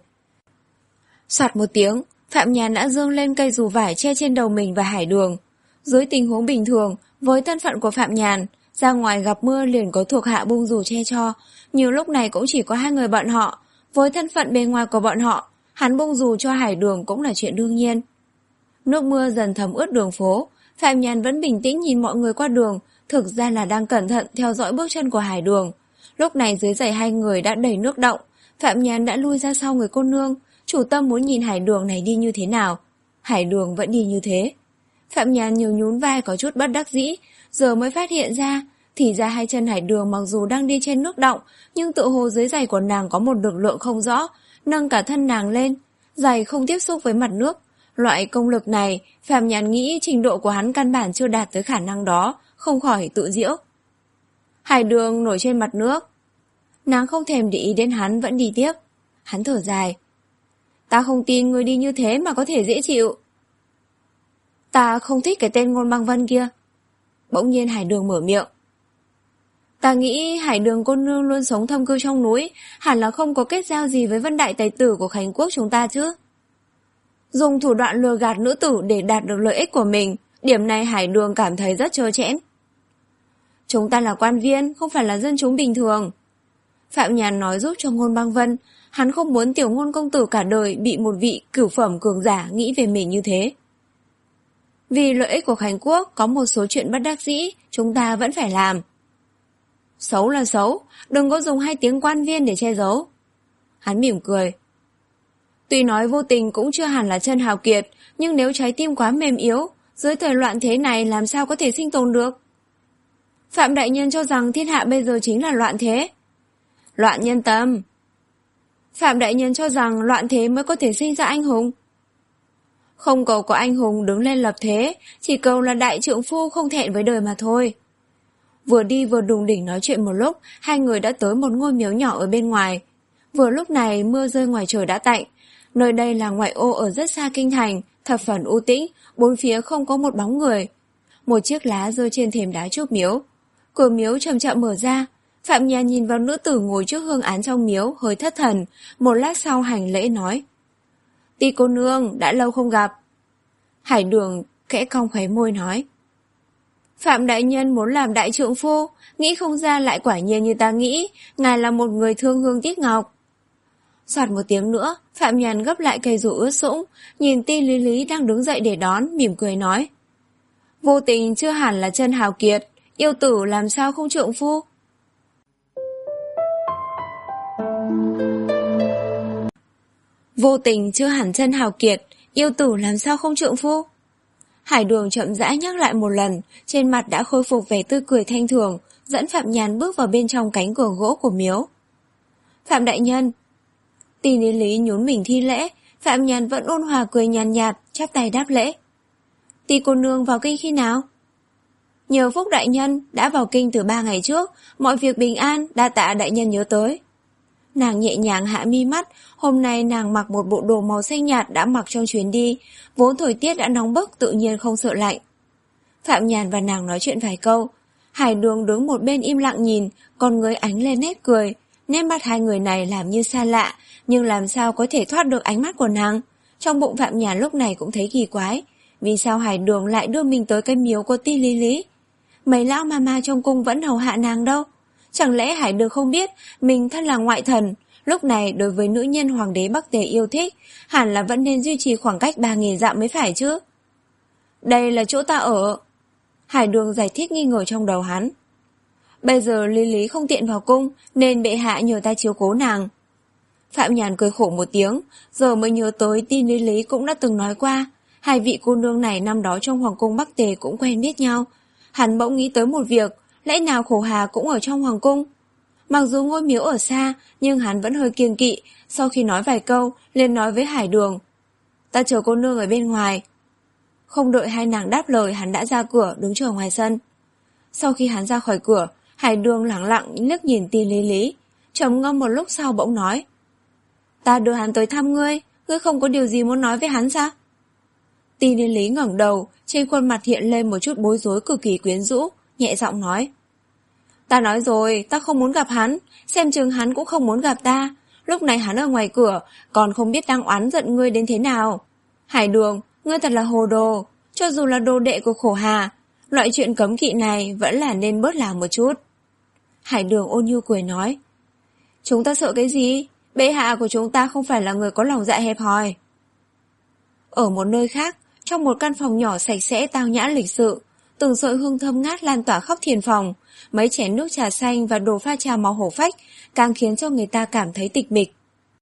Soạt một tiếng, Phạm Nhàn đã giương lên cây dù vải che trên đầu mình và Hải Đường. Dưới tình huống bình thường, với thân phận của Phạm Nhàn, ra ngoài gặp mưa liền có thuộc hạ bung dù che cho, nhiều lúc này cũng chỉ có hai người bọn họ. Với thân phận bề ngoài của bọn họ, hắn bung dù cho Hải Đường cũng là chuyện đương nhiên. Nước mưa dần thấm ướt đường phố, Phạm Nhàn vẫn bình tĩnh nhìn mọi người qua đường, thực ra là đang cẩn thận theo dõi bước chân của Hải Đường. Lúc này dưới giày hai người đã đầy nước động, Phạm Nhàn đã lui ra sau người cô nương, chủ tâm muốn nhìn Hải Đường này đi như thế nào. Hải Đường vẫn đi như thế. Phạm Nhàn nhiều nhún vai có chút bất đắc dĩ, giờ mới phát hiện ra, thì ra hai chân Hải Đường mặc dù đang đi trên nước động, nhưng tự hồ dưới giày của nàng có một lực lượng không rõ, nâng cả thân nàng lên, giày không tiếp xúc với mặt nước. Loại công lực này, Phạm Nhàn nghĩ trình độ của hắn căn bản chưa đạt tới khả năng đó, không khỏi tự giễu. Hải Đường nổi trên mặt nước. Nàng không thèm để ý đến hắn, vẫn đi tiếp. Hắn thở dài. Ta không tin người đi như thế mà có thể dễ chịu. Ta không thích cái tên Ngôn Băng Vân kia. Bỗng nhiên Hải Đường mở miệng. Ta nghĩ Hải Đường cô nương luôn sống thâm cư trong núi, hẳn là không có kết giao gì với Vân Đại Tài Tử của Khánh Quốc chúng ta chứ. Dùng thủ đoạn lừa gạt nữ tử để đạt được lợi ích của mình, điểm này Hải Đường cảm thấy rất trơ trẽn. Chúng ta là quan viên, không phải là dân chúng bình thường. Phạm Nhàn nói giúp cho Ngôn Băng Vân, hắn không muốn tiểu ngôn công tử cả đời bị một vị cửu phẩm cường giả nghĩ về mình như thế. Vì lợi ích của Khánh Quốc, có một số chuyện bất đắc dĩ, chúng ta vẫn phải làm. Xấu là xấu, đừng có dùng hai tiếng quan viên để che giấu. Hắn mỉm cười. Tuy nói vô tình cũng chưa hẳn là chân hào kiệt, nhưng nếu trái tim quá mềm yếu, dưới thời loạn thế này làm sao có thể sinh tồn được? Phạm đại nhân cho rằng thiên hạ bây giờ chính là loạn thế. Loạn nhân tâm. Phạm đại nhân cho rằng loạn thế mới có thể sinh ra anh hùng. Không cầu có anh hùng đứng lên lập thế, chỉ cầu là đại trượng phu không thẹn với đời mà thôi. Vừa đi vừa đùng đỉnh nói chuyện một lúc, hai người đã tới một ngôi miếu nhỏ ở bên ngoài. Vừa lúc này mưa rơi ngoài trời đã tạnh. Nơi đây là ngoại ô ở rất xa kinh thành, Thập phần u tĩnh, bốn phía không có một bóng người. Một chiếc lá rơi trên thềm đá trước miếu. Cửa miếu chậm chậm mở ra. Phạm Nhàn nhìn vào nữ tử ngồi trước hương án trong miếu, hơi thất thần. Một lát sau hành lễ nói: Ti cô nương, đã lâu không gặp. Hải Đường khẽ cong khóe môi nói: Phạm đại nhân muốn làm đại trượng phu, nghĩ không ra lại quả nhiên như ta nghĩ, ngài là một người thương hương tiếc ngọc. Soạt một tiếng nữa, Phạm Nhàn gấp lại cây dù ướt sũng, nhìn Ti Lý Lý đang đứng dậy để đón, mỉm cười nói: Vô tình chưa hẳn là chân hào kiệt, yêu tử làm sao không trượng phu. Vô tình chưa hẳn chân hào kiệt, yêu tử làm sao không trượng phu. Hải Đường chậm rãi nhắc lại một lần, trên mặt đã khôi phục vẻ tươi cười thanh thường, dẫn Phạm Nhàn bước vào bên trong cánh cửa gỗ của miếu. Phạm đại nhân. Ti Lý Lý nhún mình thi lễ, Phạm Nhàn vẫn ôn hòa cười nhàn nhạt, chắp tay đáp lễ. Ti cô nương vào kinh khi nào? Nhờ phúc đại nhân, đã vào kinh từ ba ngày trước, mọi việc bình an, đa tạ đại nhân nhớ tới. Nàng nhẹ nhàng hạ mi mắt, hôm nay nàng mặc một bộ đồ màu xanh nhạt đã mặc trong chuyến đi, vốn thời tiết đã nóng bức tự nhiên không sợ lạnh. Phạm Nhàn và nàng nói chuyện vài câu, Hải Đường đứng một bên im lặng nhìn, con người ánh lên nét cười, nét mặt hai người này làm như xa lạ, nhưng làm sao có thể thoát được ánh mắt của nàng. Trong bụng Phạm Nhàn lúc này cũng thấy kỳ quái, vì sao Hải Đường lại đưa mình tới cái miếu của Ti Lý Lý? Mấy lão mama trong cung vẫn hầu hạ nàng đâu? Chẳng lẽ Hải Đường không biết mình thân là ngoại thần, lúc này đối với nữ nhân hoàng đế Bắc Tề yêu thích, hẳn là vẫn nên duy trì khoảng cách ba nghìn dặm mới phải chứ? Đây là chỗ ta ở. Hải Đường giải thích nghi ngờ trong đầu hắn. Bây giờ Lý Lý không tiện vào cung, nên bệ hạ nhờ ta chiếu cố nàng. Phạm Nhàn cười khổ một tiếng, giờ mới nhớ tới tin Lý Lý cũng đã từng nói qua, hai vị cô nương này năm đó trong hoàng cung Bắc Tề cũng quen biết nhau. Hắn bỗng nghĩ tới một việc, lẽ nào Khổ Hà cũng ở trong hoàng cung? Mặc dù ngôi miếu ở xa, nhưng hắn vẫn hơi kiêng kỵ, sau khi nói vài câu, liền nói với Hải Đường. Ta chờ cô nương ở bên ngoài. Không đợi hai nàng đáp lời, hắn đã ra cửa, đứng chờ ngoài sân. Sau khi hắn ra khỏi cửa, Hải Đường lẳng lặng liếc nhìn Ti Lý Lý, trầm ngâm một lúc sau bỗng nói. Ta đưa hắn tới thăm ngươi, ngươi không có điều gì muốn nói với hắn sao? Ti Lý Lý ngẩng đầu, trên khuôn mặt hiện lên một chút bối rối cực kỳ quyến rũ, nhẹ giọng nói. Ta nói rồi, ta không muốn gặp hắn, xem chừng hắn cũng không muốn gặp ta. Lúc này hắn ở ngoài cửa, còn không biết đang oán giận ngươi đến thế nào. Hải Đường, ngươi thật là hồ đồ, cho dù là đồ đệ của Khổ Hà, loại chuyện cấm kỵ này vẫn là nên bớt làm một chút. Hải Đường ôn nhu cười nói. Chúng ta sợ cái gì? Bệ hạ của chúng ta không phải là người có lòng dạ hẹp hòi. Ở một nơi khác, trong một căn phòng nhỏ sạch sẽ tao nhã lịch sự, từng sợi hương thơm ngát lan tỏa khắp thiền phòng, mấy chén nước trà xanh và đồ pha trà màu hổ phách càng khiến cho người ta cảm thấy tịch mịch.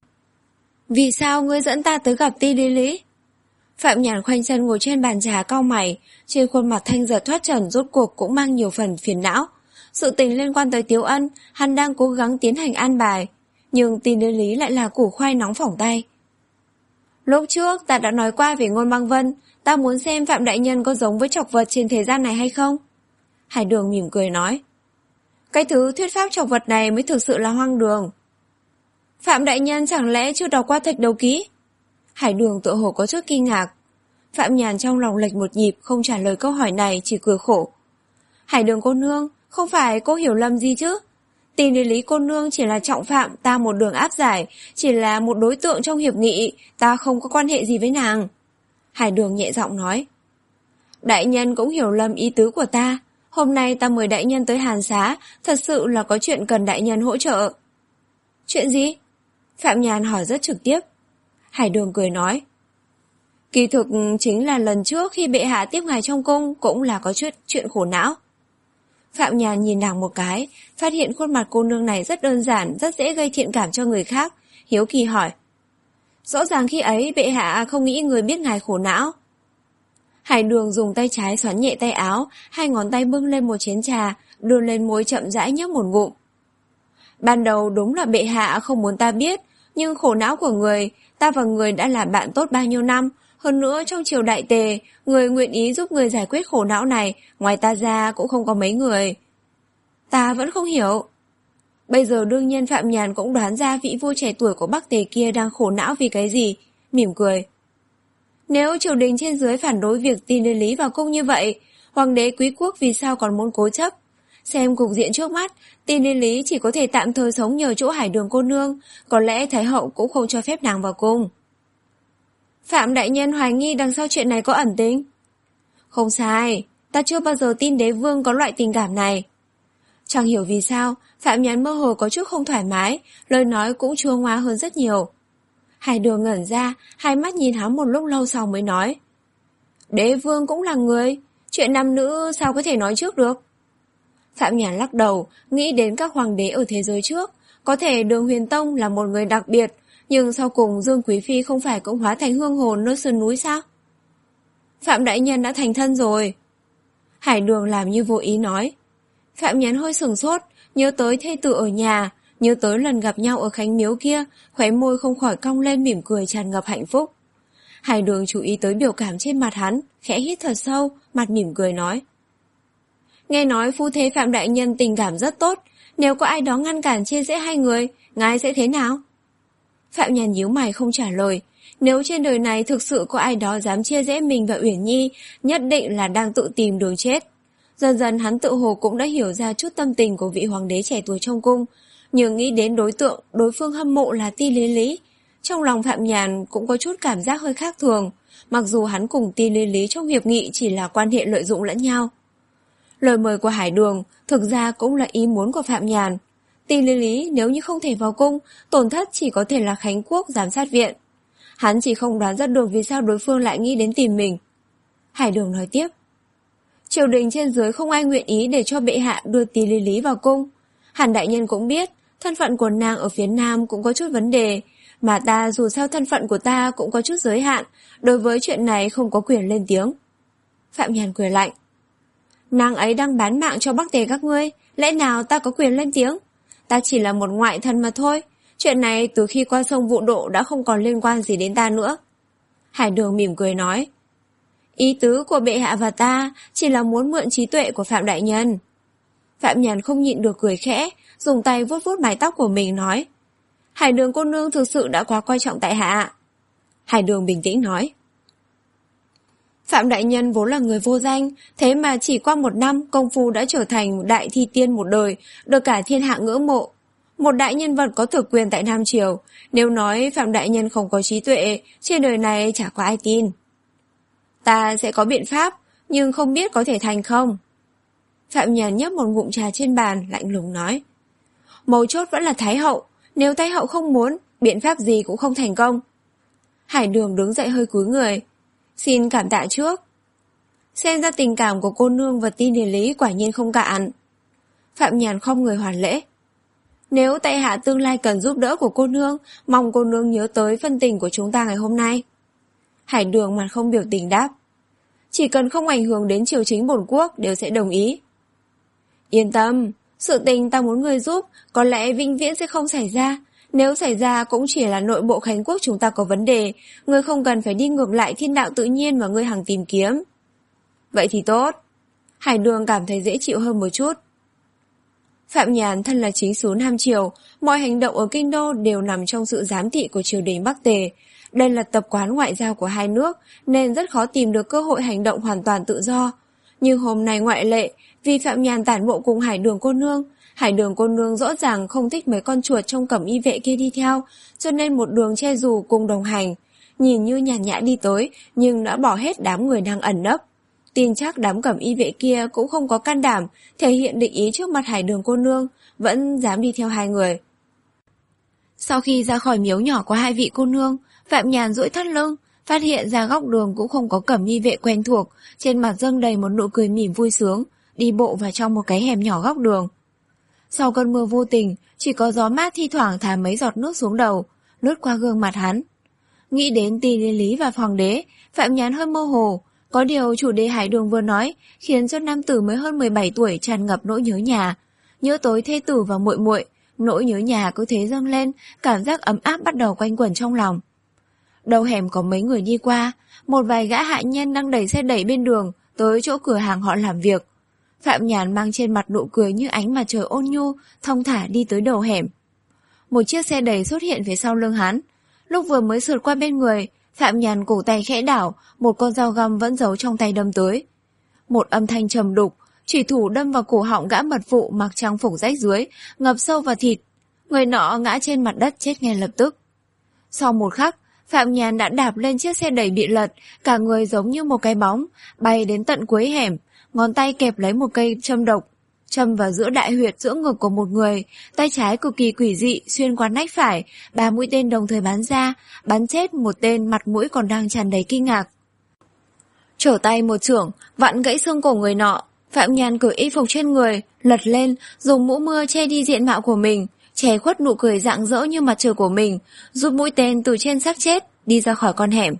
Vì sao ngươi dẫn ta tới gặp Ti Lý Lý? Phạm Nhàn khoanh chân ngồi trên bàn trà cau mày, trên khuôn mặt thanh giật thoát trần rốt cuộc cũng mang nhiều phần phiền não. Sự tình liên quan tới Tiếu Ân, hắn đang cố gắng tiến hành an bài, nhưng Ti Lý Lý lại là củ khoai nóng phỏng tay. Lúc trước ta đã nói qua về Ngôn Băng Vân, ta muốn xem Phạm đại nhân có giống với chọc vật trên thế gian này hay không? Hải Đường mỉm cười nói. Cái thứ thuyết pháp chọc vật này mới thực sự là hoang đường. Phạm đại nhân chẳng lẽ chưa đọc qua Thạch Đầu Ký? Hải Đường tựa hồ có chút kinh ngạc. Phạm Nhàn trong lòng lệch một nhịp, không trả lời câu hỏi này, chỉ cười khổ. Hải Đường cô nương, không phải cô hiểu lầm gì chứ? Ti Lý Lý cô nương chỉ là trọng phạm, ta một đường áp giải, chỉ là một đối tượng trong hiệp nghị, ta không có quan hệ gì với nàng. Hải Đường nhẹ giọng nói. Đại nhân cũng hiểu lầm ý tứ của ta, hôm nay ta mời đại nhân tới Hàn Xá, thật sự là có chuyện cần đại nhân hỗ trợ. Chuyện gì? Phạm Nhàn hỏi rất trực tiếp. Hải Đường cười nói. Kỳ thực chính là lần trước khi bệ hạ tiếp ngài trong cung cũng là có chuyện, chuyện khổ não. Phạm Nhàn nhìn nàng một cái, phát hiện khuôn mặt cô nương này rất đơn giản, rất dễ gây thiện cảm cho người khác, hiếu kỳ hỏi. Rõ ràng khi ấy bệ hạ không nghĩ người biết ngài khổ não. Hải Đường dùng tay trái xoắn nhẹ tay áo, hai ngón tay bưng lên một chén trà, đưa lên môi chậm rãi nhấp một ngụm. Ban đầu đúng là bệ hạ không muốn ta biết, nhưng khổ não của người, ta và người đã là bạn tốt bao nhiêu năm, hơn nữa trong triều đại Tề, người nguyện ý giúp người giải quyết khổ não này, ngoài ta ra cũng không có mấy người. Ta vẫn không hiểu. Bây giờ đương nhiên Phạm Nhàn cũng đoán ra vị vua trẻ tuổi của Bắc Tề kia đang khổ não vì cái gì, mỉm cười. Nếu triều đình trên dưới phản đối việc tin Liên Lý vào cung như vậy, hoàng đế quý quốc vì sao còn muốn cố chấp? Xem cục diện trước mắt, tin Liên Lý chỉ có thể tạm thời sống nhờ chỗ Hải Đường cô nương, có lẽ Thái hậu cũng không cho phép nàng vào cung. Phạm đại nhân hoài nghi đằng sau chuyện này có ẩn tình. Không sai, ta chưa bao giờ tin đế vương có loại tình cảm này. Chẳng hiểu vì sao, Phạm Nhàn mơ hồ có chút không thoải mái, lời nói cũng chua ngoa hơn rất nhiều. Hải Đường ngẩn ra, hai mắt nhìn hắn một lúc lâu sau mới nói. Đế vương cũng là người, chuyện nam nữ sao có thể nói trước được. Phạm Nhàn lắc đầu, nghĩ đến các hoàng đế ở thế giới trước, có thể Đường Huyền Tông là một người đặc biệt, nhưng sau cùng Dương Quý Phi không phải cũng hóa thành hương hồn nơi sơn núi sao? Phạm đại nhân đã thành thân rồi. Hải Đường làm như vô ý nói. Phạm Nhàn hơi sửng sốt, nhớ tới thê tử ở nhà, nhớ tới lần gặp nhau ở Khánh Miếu kia, khóe môi không khỏi cong lên mỉm cười tràn ngập hạnh phúc. Hải Đường chú ý tới biểu cảm trên mặt hắn, khẽ hít thật sâu, mặt mỉm cười nói. Nghe nói phu thê Phạm đại nhân tình cảm rất tốt, nếu có ai đó ngăn cản chia rẽ hai người, ngài sẽ thế nào? Phạm Nhàn nhíu mày không trả lời, nếu trên đời này thực sự có ai đó dám chia rẽ mình và Uyển Nhi, nhất định là đang tự tìm đường chết. Dần dần hắn tự hồ cũng đã hiểu ra chút tâm tình của vị hoàng đế trẻ tuổi trong cung, nhưng nghĩ đến đối tượng đối phương hâm mộ là Ti Liên Lý, trong lòng Phạm Nhàn cũng có chút cảm giác hơi khác thường, mặc dù hắn cùng Ti Liên Lý trong hiệp nghị chỉ là quan hệ lợi dụng lẫn nhau. Lời mời của Hải Đường thực ra cũng là ý muốn của Phạm Nhàn. Ti Liên Lý nếu như không thể vào cung, tổn thất chỉ có thể là Khánh Quốc giám sát viện. Hắn chỉ không đoán ra được vì sao đối phương lại nghĩ đến tìm mình. Hải Đường nói tiếp. Triều đình trên dưới không ai nguyện ý để cho bệ hạ đưa Ti Liên Lý vào cung. Hàn đại nhân cũng biết, thân phận của nàng ở phía Nam cũng có chút vấn đề, mà ta dù sao thân phận của ta cũng có chút giới hạn, đối với chuyện này không có quyền lên tiếng. Phạm Nhàn cười lạnh. Nàng ấy đang bán mạng cho Bắc Tề các ngươi, lẽ nào ta có quyền lên tiếng? Ta chỉ là một ngoại thân mà thôi, chuyện này từ khi qua sông Vụ Độ đã không còn liên quan gì đến ta nữa. Hải Đường mỉm cười nói. Ý tứ của bệ hạ và ta chỉ là muốn mượn trí tuệ của Phạm đại nhân. Phạm Nhàn không nhịn được cười khẽ, dùng tay vuốt vuốt mái tóc của mình nói. Hải Đường cô nương thực sự đã quá coi trọng tại hạ. Hải Đường bình tĩnh nói. Phạm đại nhân vốn là người vô danh, thế mà chỉ qua một năm công phu đã trở thành đại thi tiên một đời, được cả thiên hạ ngưỡng mộ. Một đại nhân vật có thực quyền tại Nam Triều, nếu nói Phạm đại nhân không có trí tuệ, trên đời này chả có ai tin. Ta sẽ có biện pháp, nhưng không biết có thể thành không. Phạm Nhàn nhấp một ngụm trà trên bàn, lạnh lùng nói. Mấu chốt vẫn là Thái hậu, nếu Thái hậu không muốn, biện pháp gì cũng không thành công. Hải Đường đứng dậy hơi cúi người. Xin cảm tạ trước. Xem ra tình cảm của cô nương và Ti Liên Lý quả nhiên không cạn. Phạm Nhàn không người hoàn lễ. Nếu tại hạ tương lai cần giúp đỡ của cô nương, mong cô nương nhớ tới phân tình của chúng ta ngày hôm nay. Hải Đường mặt không biểu tình đáp. Chỉ cần không ảnh hưởng đến triều chính bổn quốc đều sẽ đồng ý. Yên tâm, sự tình ta muốn người giúp có lẽ vĩnh viễn sẽ không xảy ra. Nếu xảy ra cũng chỉ là nội bộ Khánh Quốc chúng ta có vấn đề, ngươi không cần phải đi ngược lại thiên đạo tự nhiên mà ngươi hằng tìm kiếm. Vậy thì tốt. Hải Đường cảm thấy dễ chịu hơn một chút. Phạm Nhàn thân là chính xứ Nam Triều, mọi hành động ở kinh đô đều nằm trong sự giám thị của triều đình Bắc Tề. Đây là tập quán ngoại giao của hai nước, nên rất khó tìm được cơ hội hành động hoàn toàn tự do. Nhưng hôm nay ngoại lệ, vì Phạm Nhàn tản bộ cùng Hải Đường cô nương, Hải Đường cô nương rõ ràng không thích mấy con chuột trong cẩm y vệ kia đi theo, cho nên một đường che dù cùng đồng hành. Nhìn như nhàn nhã đi tới, nhưng đã bỏ hết đám người đang ẩn nấp. Tin chắc đám cẩm y vệ kia cũng không có can đảm thể hiện định ý trước mặt Hải Đường cô nương, vẫn dám đi theo hai người. Sau khi ra khỏi miếu nhỏ của hai vị cô nương, Phạm Nhàn duỗi thắt lưng, phát hiện ra góc đường cũng không có cẩm y vệ quen thuộc, trên mặt dâng đầy một nụ cười mỉm vui sướng, đi bộ vào trong một cái hẻm nhỏ góc đường. Sau cơn mưa vô tình, chỉ có gió mát thi thoảng thả mấy giọt nước xuống đầu, lướt qua gương mặt hắn. Nghĩ đến Ti Liên Lý và hoàng đế, Phạm Nhàn hơi mơ hồ, có điều chủ đề Hải Đường vừa nói khiến cho nam tử mới hơn mười bảy tuổi tràn ngập nỗi nhớ nhà, nhớ tới thê tử và muội muội, nỗi nhớ nhà cứ thế dâng lên, cảm giác ấm áp bắt đầu quanh quẩn trong lòng. Đầu hẻm có mấy người đi qua, một vài gã hạ nhân đang đẩy xe đẩy bên đường tới chỗ cửa hàng họ làm việc. Phạm Nhàn mang trên mặt nụ cười như ánh mặt trời ôn nhu, thong thả đi tới đầu hẻm. Một chiếc xe đẩy xuất hiện phía sau lưng hắn. Lúc vừa mới sượt qua bên người, Phạm Nhàn cổ tay khẽ đảo, một con dao găm vẫn giấu trong tay đâm tới. Một âm thanh trầm đục, chủy thủ đâm vào cổ họng gã mật vụ mặc trang phục rách rưới, ngập sâu vào thịt. Người nọ ngã trên mặt đất chết ngay lập tức. Sau một khắc, Phạm Nhàn đã đạp lên chiếc xe đẩy bị lật, cả người giống như một cái bóng, bay đến tận cuối hẻm, ngón tay kẹp lấy một cây châm độc, châm vào giữa đại huyệt giữa ngực của một người, tay trái cực kỳ quỷ dị xuyên qua nách phải, ba mũi tên đồng thời bắn ra, bắn chết một tên mặt mũi còn đang tràn đầy kinh ngạc. Trở tay một chưởng, vặn gãy xương cổ người nọ. Phạm Nhàn cởi y phục trên người, lật lên, dùng mũ mưa che đi diện mạo của mình, che khuất nụ cười rạng rỡ như mặt trời của mình, rút mũi tên từ trên xác chết, đi ra khỏi con hẻm.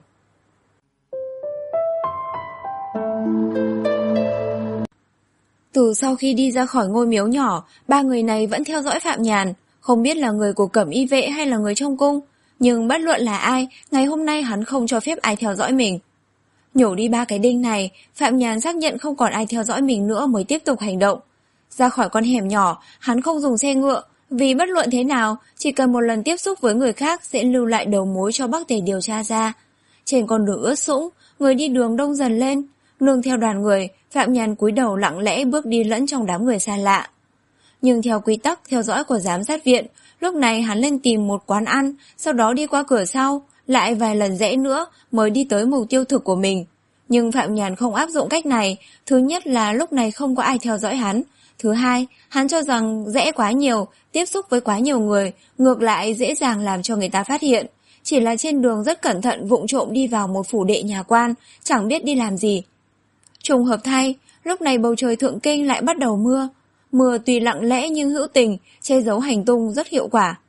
Từ sau khi đi ra khỏi ngôi miếu nhỏ, ba người này vẫn theo dõi Phạm Nhàn, không biết là người của Cẩm Y vệ hay là người trong cung, nhưng bất luận là ai, ngày hôm nay hắn không cho phép ai theo dõi mình. Nhổ đi ba cái đinh này, Phạm Nhàn xác nhận không còn ai theo dõi mình nữa mới tiếp tục hành động. Ra khỏi con hẻm nhỏ, hắn không dùng xe ngựa, vì bất luận thế nào, chỉ cần một lần tiếp xúc với người khác sẽ lưu lại đầu mối cho Bắc Tề điều tra ra. Trên con đường ướt sũng, người đi đường đông dần lên, nương theo đoàn người, Phạm Nhàn cúi đầu lặng lẽ bước đi lẫn trong đám người xa lạ. Nhưng theo quy tắc theo dõi của giám sát viện, lúc này hắn lên tìm một quán ăn, sau đó đi qua cửa sau, lại vài lần rẽ nữa mới đi tới mục tiêu thực của mình. Nhưng Phạm Nhàn không áp dụng cách này, thứ nhất là lúc này không có ai theo dõi hắn, thứ hai, hắn cho rằng rẽ quá nhiều, tiếp xúc với quá nhiều người, ngược lại dễ dàng làm cho người ta phát hiện. Chỉ là trên đường rất cẩn thận vụng trộm đi vào một phủ đệ nhà quan, chẳng biết đi làm gì. Trùng hợp thay, lúc này bầu trời thượng kinh lại bắt đầu mưa. Mưa tuy lặng lẽ nhưng hữu tình, che giấu hành tung rất hiệu quả.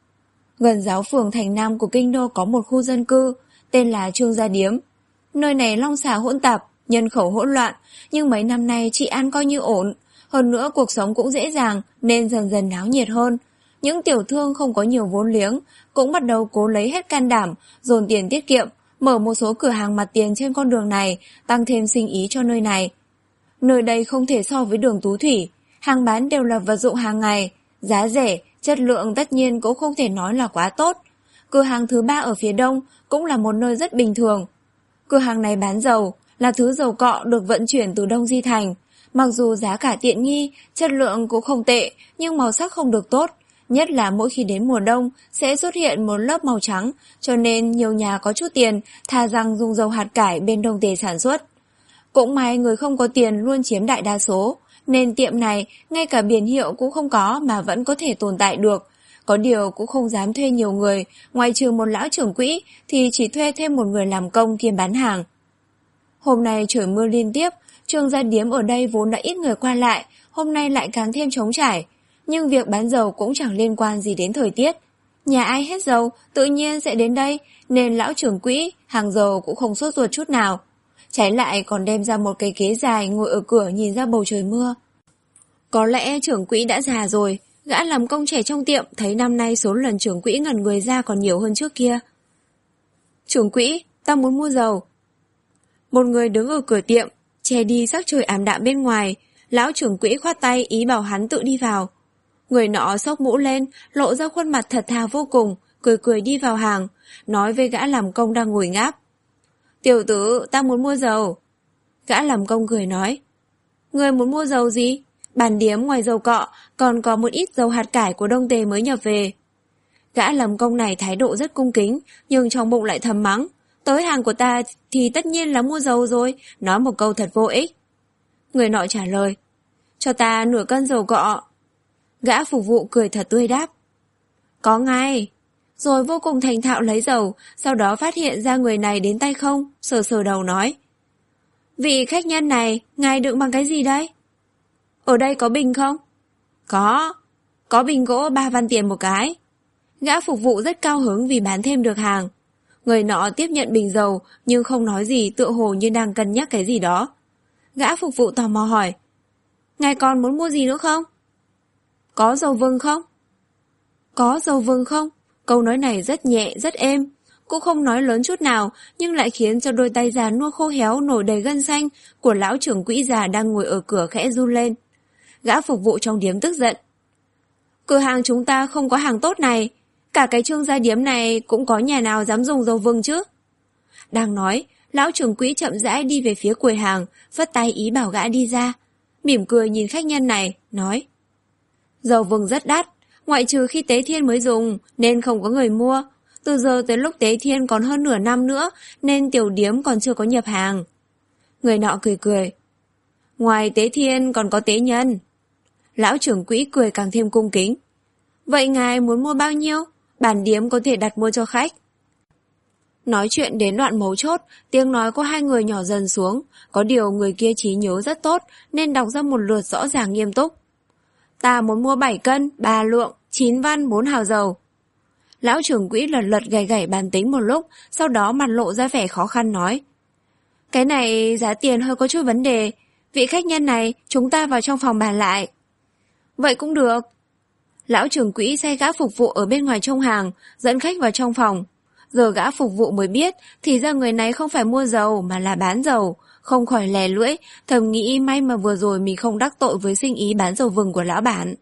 Gần giáo phường thành Nam của kinh đô có một khu dân cư, tên là Trương Gia Điếm. Nơi này long xà hỗn tạp, nhân khẩu hỗn loạn, nhưng mấy năm nay trị an coi như ổn. Hơn nữa cuộc sống cũng dễ dàng nên dần dần náo nhiệt hơn. Những tiểu thương không có nhiều vốn liếng cũng bắt đầu cố lấy hết can đảm, dồn tiền tiết kiệm, mở một số cửa hàng mặt tiền trên con đường này, tăng thêm sinh ý cho nơi này. Nơi đây không thể so với đường Tú Thủy, hàng bán đều là vật dụng hàng ngày, giá rẻ, chất lượng tất nhiên cũng không thể nói là quá tốt. Cửa hàng thứ ba ở phía đông cũng là một nơi rất bình thường. Cửa hàng này bán dầu, là thứ dầu cọ được vận chuyển từ Đông Di Thành. Mặc dù giá cả tiện nghi, chất lượng cũng không tệ, nhưng màu sắc không được tốt. Nhất là mỗi khi đến mùa đông sẽ xuất hiện một lớp màu trắng, cho nên nhiều nhà có chút tiền thà rằng dùng dầu hạt cải bên Đông Tề sản xuất. Cũng may người không có tiền luôn chiếm đại đa số, nên tiệm này ngay cả biển hiệu cũng không có mà vẫn có thể tồn tại được. Có điều cũng không dám thuê nhiều người, ngoài trừ một lão trưởng quỹ thì chỉ thuê thêm một người làm công kiêm bán hàng. Hôm nay trời mưa liên tiếp, Trương Gia Điếm ở đây vốn đã ít người qua lại, hôm nay lại càng thêm trống trải. Nhưng việc bán dầu cũng chẳng liên quan gì đến thời tiết. Nhà ai hết dầu tự nhiên sẽ đến đây, nên lão trưởng quỹ hàng dầu cũng không sốt ruột chút nào. Trái lại còn đem ra một cái ghế dài ngồi ở cửa nhìn ra bầu trời mưa. Có lẽ trưởng quỹ đã già rồi, gã làm công trẻ trong tiệm thấy năm nay số lần trưởng quỹ ngẩn người ra còn nhiều hơn trước kia. Trưởng quỹ, tao muốn mua dầu. Một người đứng ở cửa tiệm, che đi sắc trời ảm đạm bên ngoài, lão trưởng quỹ khoát tay ý bảo hắn tự đi vào. Người nọ xốc mũ lên, lộ ra khuôn mặt thật thà vô cùng, cười cười đi vào hàng, nói với gã làm công đang ngồi ngáp. Tiểu tử, ta muốn mua dầu. Gã làm công cười nói. Người muốn mua dầu gì? Bản điếm ngoài dầu cọ, còn có một ít dầu hạt cải của Đông Tề mới nhập về. Gã làm công này thái độ rất cung kính, nhưng trong bụng lại thầm mắng. Tới hàng của ta thì tất nhiên là mua dầu rồi, nói một câu thật vô ích. Người nọ trả lời. Cho ta nửa cân dầu cọ. Gã phục vụ cười thật tươi đáp. Có ngay. Rồi vô cùng thành thạo lấy dầu, sau đó phát hiện ra người này đến tay không, sờ sờ đầu nói. Vị khách nhân này, ngài đựng bằng cái gì đây? Ở đây có bình không? Có. Có bình gỗ ba văn tiền một cái. Gã phục vụ rất cao hứng vì bán thêm được hàng. Người nọ tiếp nhận bình dầu nhưng không nói gì, tựa hồ như đang cân nhắc cái gì đó. Gã phục vụ tò mò hỏi. Ngài còn muốn mua gì nữa không? Có dầu vừng không? Có dầu vừng không? Câu nói này rất nhẹ, rất êm. Cũng không nói lớn chút nào, nhưng lại khiến cho đôi tay già nua khô héo nổi đầy gân xanh của lão trưởng quỹ già đang ngồi ở cửa khẽ run lên. Gã phục vụ trong điếm tức giận. Cửa hàng chúng ta không có hàng tốt này. Cả cái Trương Gia Điếm này cũng có nhà nào dám dùng dầu vừng chứ? Đang nói, lão trưởng quỹ chậm rãi đi về phía quầy hàng, phất tay ý bảo gã đi ra. Mỉm cười nhìn khách nhân này, nói: dầu vừng rất đắt, ngoại trừ khi tế thiên mới dùng, nên không có người mua. Từ giờ tới lúc tế thiên còn hơn nửa năm nữa, nên tiểu điếm còn chưa có nhập hàng. Người nọ cười cười: ngoài tế thiên còn có tế nhân. Lão trưởng quỹ cười càng thêm cung kính: vậy ngài muốn mua bao nhiêu? Bản điếm có thể đặt mua cho khách. Nói chuyện đến đoạn mấu chốt, tiếng nói của hai người nhỏ dần xuống, có điều người kia trí nhớ rất tốt nên đọc ra một lượt rõ ràng nghiêm túc. Ta muốn mua bảy cân, ba lượng, chín văn, bốn hào dầu. Lão trưởng quỹ lật lật gảy gảy bàn tính một lúc, sau đó mặt lộ ra vẻ khó khăn nói: cái này giá tiền hơi có chút vấn đề, vị khách nhân này chúng ta vào trong phòng bàn lại. Vậy cũng được. Lão trưởng quỹ sai gã phục vụ ở bên ngoài trông hàng, dẫn khách vào trong phòng. Giờ gã phục vụ mới biết, thì ra người này không phải mua dầu mà là bán dầu, không khỏi lè lưỡi, thầm nghĩ may mà vừa rồi mình không đắc tội với sinh ý bán dầu vừng của lão bản.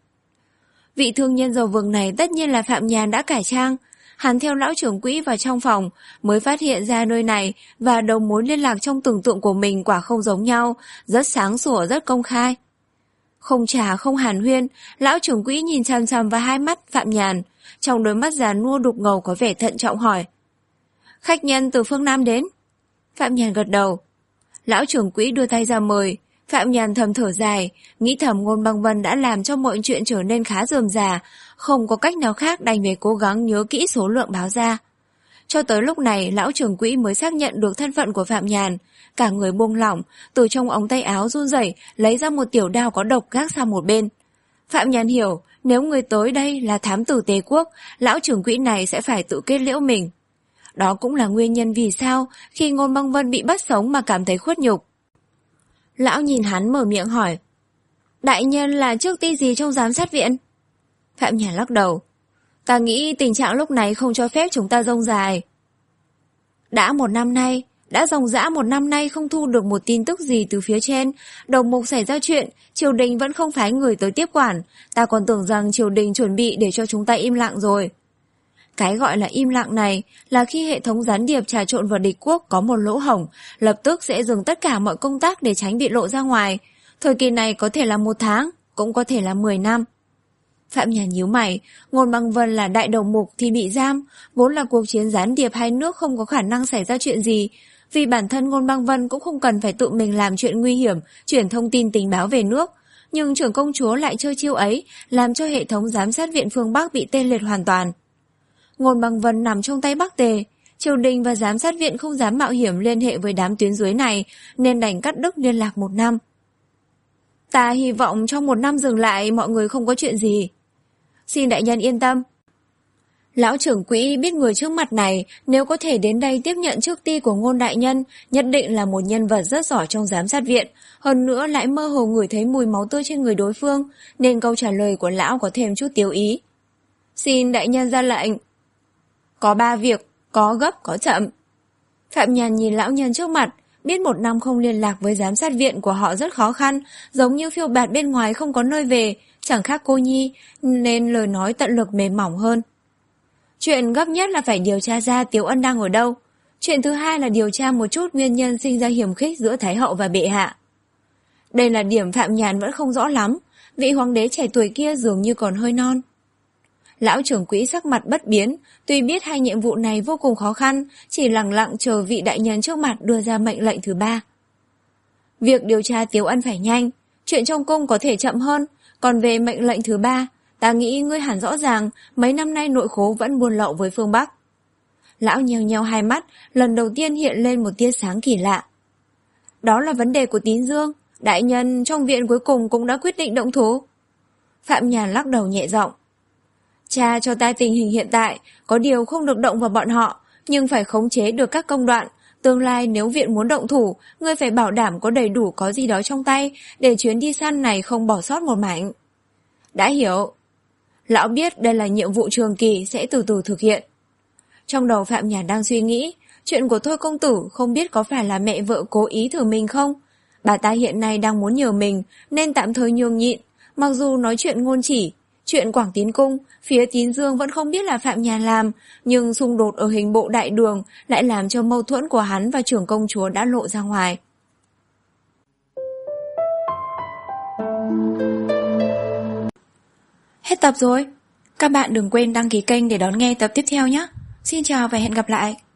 Vị thương nhân dầu vừng này tất nhiên là Phạm Nhàn đã cải trang. Hắn theo lão trưởng quỹ vào trong phòng, mới phát hiện ra nơi này và đầu mối liên lạc trong tưởng tượng của mình quả không giống nhau, rất sáng sủa, rất công khai. Không trà không hàn huyên, lão trưởng quỹ nhìn chằm chằm vào hai mắt Phạm Nhàn, trong đôi mắt già nua đục ngầu có vẻ thận trọng hỏi: khách nhân từ phương Nam đến? Phạm Nhàn gật đầu. Lão trưởng quỹ đưa tay ra mời. Phạm Nhàn thầm thở dài, nghĩ thầm Ngôn Băng Vân đã làm cho mọi chuyện trở nên khá rườm rà, không có cách nào khác đành phải cố gắng nhớ kỹ số lượng báo ra. Cho tới lúc này, lão trưởng quỹ mới xác nhận được thân phận của Phạm Nhàn, cả người buông lỏng, từ trong ống tay áo run rẩy lấy ra một tiểu đao có độc gác sang một bên. Phạm Nhàn hiểu, nếu người tới đây là thám tử Tề Quốc, lão trưởng quỹ này sẽ phải tự kết liễu mình. Đó cũng là nguyên nhân vì sao khi Ngôn Băng Vân bị bắt sống mà cảm thấy khuất nhục. Lão nhìn hắn mở miệng hỏi: đại nhân là chức ty gì trong giám sát viện? Phạm Nhàn lắc đầu: ta nghĩ tình trạng lúc này không cho phép chúng ta rông dài. Đã một năm nay, đã ròng rã một năm nay không thu được một tin tức gì từ phía trên. Đầu mục xảy ra chuyện, triều đình vẫn không phái người tới tiếp quản. Ta còn tưởng rằng triều đình chuẩn bị để cho chúng ta im lặng rồi. Cái gọi là im lặng này là khi hệ thống gián điệp trà trộn vào địch quốc có một lỗ hổng, lập tức sẽ dừng tất cả mọi công tác để tránh bị lộ ra ngoài. Thời kỳ này có thể là một tháng, cũng có thể là mười năm. Phạm Nhàn nhíu mày, Ngôn Băng Vân là đại đầu mục thì bị giam, vốn là cuộc chiến gián điệp hai nước không có khả năng xảy ra chuyện gì, vì bản thân Ngôn Băng Vân cũng không cần phải tự mình làm chuyện nguy hiểm, chuyển thông tin tình báo về nước. Nhưng trưởng công chúa lại chơi chiêu ấy, làm cho hệ thống giám sát viện phương Bắc bị tê liệt hoàn toàn. Ngôn Băng Vân nằm trong tay Bắc Tề, triều đình và giám sát viện không dám mạo hiểm liên hệ với đám tuyến dưới này, nên đành cắt đứt liên lạc một năm. Ta hy vọng trong một năm dừng lại mọi người không có chuyện gì. Xin đại nhân yên tâm. Lão trưởng quỹ biết người trước mặt này nếu có thể đến đây tiếp nhận chức ty của Ngôn đại nhân, nhất định là một nhân vật rất giỏi trong giám sát viện, hơn nữa lại mơ hồ ngửi thấy mùi máu tươi trên người đối phương, nên câu trả lời của lão có thêm chút tiếu ý. Xin đại nhân ra lệnh. Có ba việc, có gấp có chậm. Phạm Nhàn nhìn lão nhân trước mặt, biết một năm không liên lạc với giám sát viện của họ rất khó khăn, giống như phiêu bạt bên ngoài không có nơi về, chẳng khác cô nhi, nên lời nói tận lực mềm mỏng hơn. Chuyện gấp nhất là phải điều tra ra Tiếu Ân đang ở đâu. Chuyện thứ hai là điều tra một chút nguyên nhân sinh ra hiềm khích giữa Thái hậu và bệ hạ. Đây là điểm Phạm Nhàn vẫn không rõ lắm, vị hoàng đế trẻ tuổi kia dường như còn hơi non. Lão trưởng quỹ sắc mặt bất biến, tuy biết hai nhiệm vụ này vô cùng khó khăn, chỉ lặng lặng chờ vị đại nhân trước mặt đưa ra mệnh lệnh thứ ba. Việc điều tra Tiếu Ân phải nhanh, chuyện trong cung có thể chậm hơn, còn về mệnh lệnh thứ ba, ta nghĩ ngươi hẳn rõ ràng mấy năm nay nội khố vẫn buôn lậu với phương Bắc. Lão nheo nheo hai mắt, lần đầu tiên hiện lên một tia sáng kỳ lạ. Đó là vấn đề của Tín Dương, đại nhân trong viện cuối cùng cũng đã quyết định động thủ. Phạm Nhàn lắc đầu nhẹ giọng. Cha cho ta tình hình hiện tại, có điều không được động vào bọn họ, nhưng phải khống chế được các công đoạn. Tương lai nếu viện muốn động thủ, ngươi phải bảo đảm có đầy đủ có gì đó trong tay, để chuyến đi săn này không bỏ sót một mảnh. Đã hiểu. Lão biết đây là nhiệm vụ trường kỳ sẽ từ từ thực hiện. Trong đầu Phạm Nhàn đang suy nghĩ, chuyện của Thôi công tử không biết có phải là mẹ vợ cố ý thử mình không? Bà ta hiện nay đang muốn nhờ mình, nên tạm thời nhường nhịn, mặc dù nói chuyện ngôn chỉ, Chuyện Quảng Tín Cung, phía Tín Dương vẫn không biết là Phạm Nhàn làm, nhưng xung đột ở hình bộ đại đường lại làm cho mâu thuẫn của hắn và trưởng công chúa đã lộ ra ngoài. Hết tập rồi. Các bạn đừng quên đăng ký kênh để đón nghe tập tiếp theo nhé. Xin chào và hẹn gặp lại.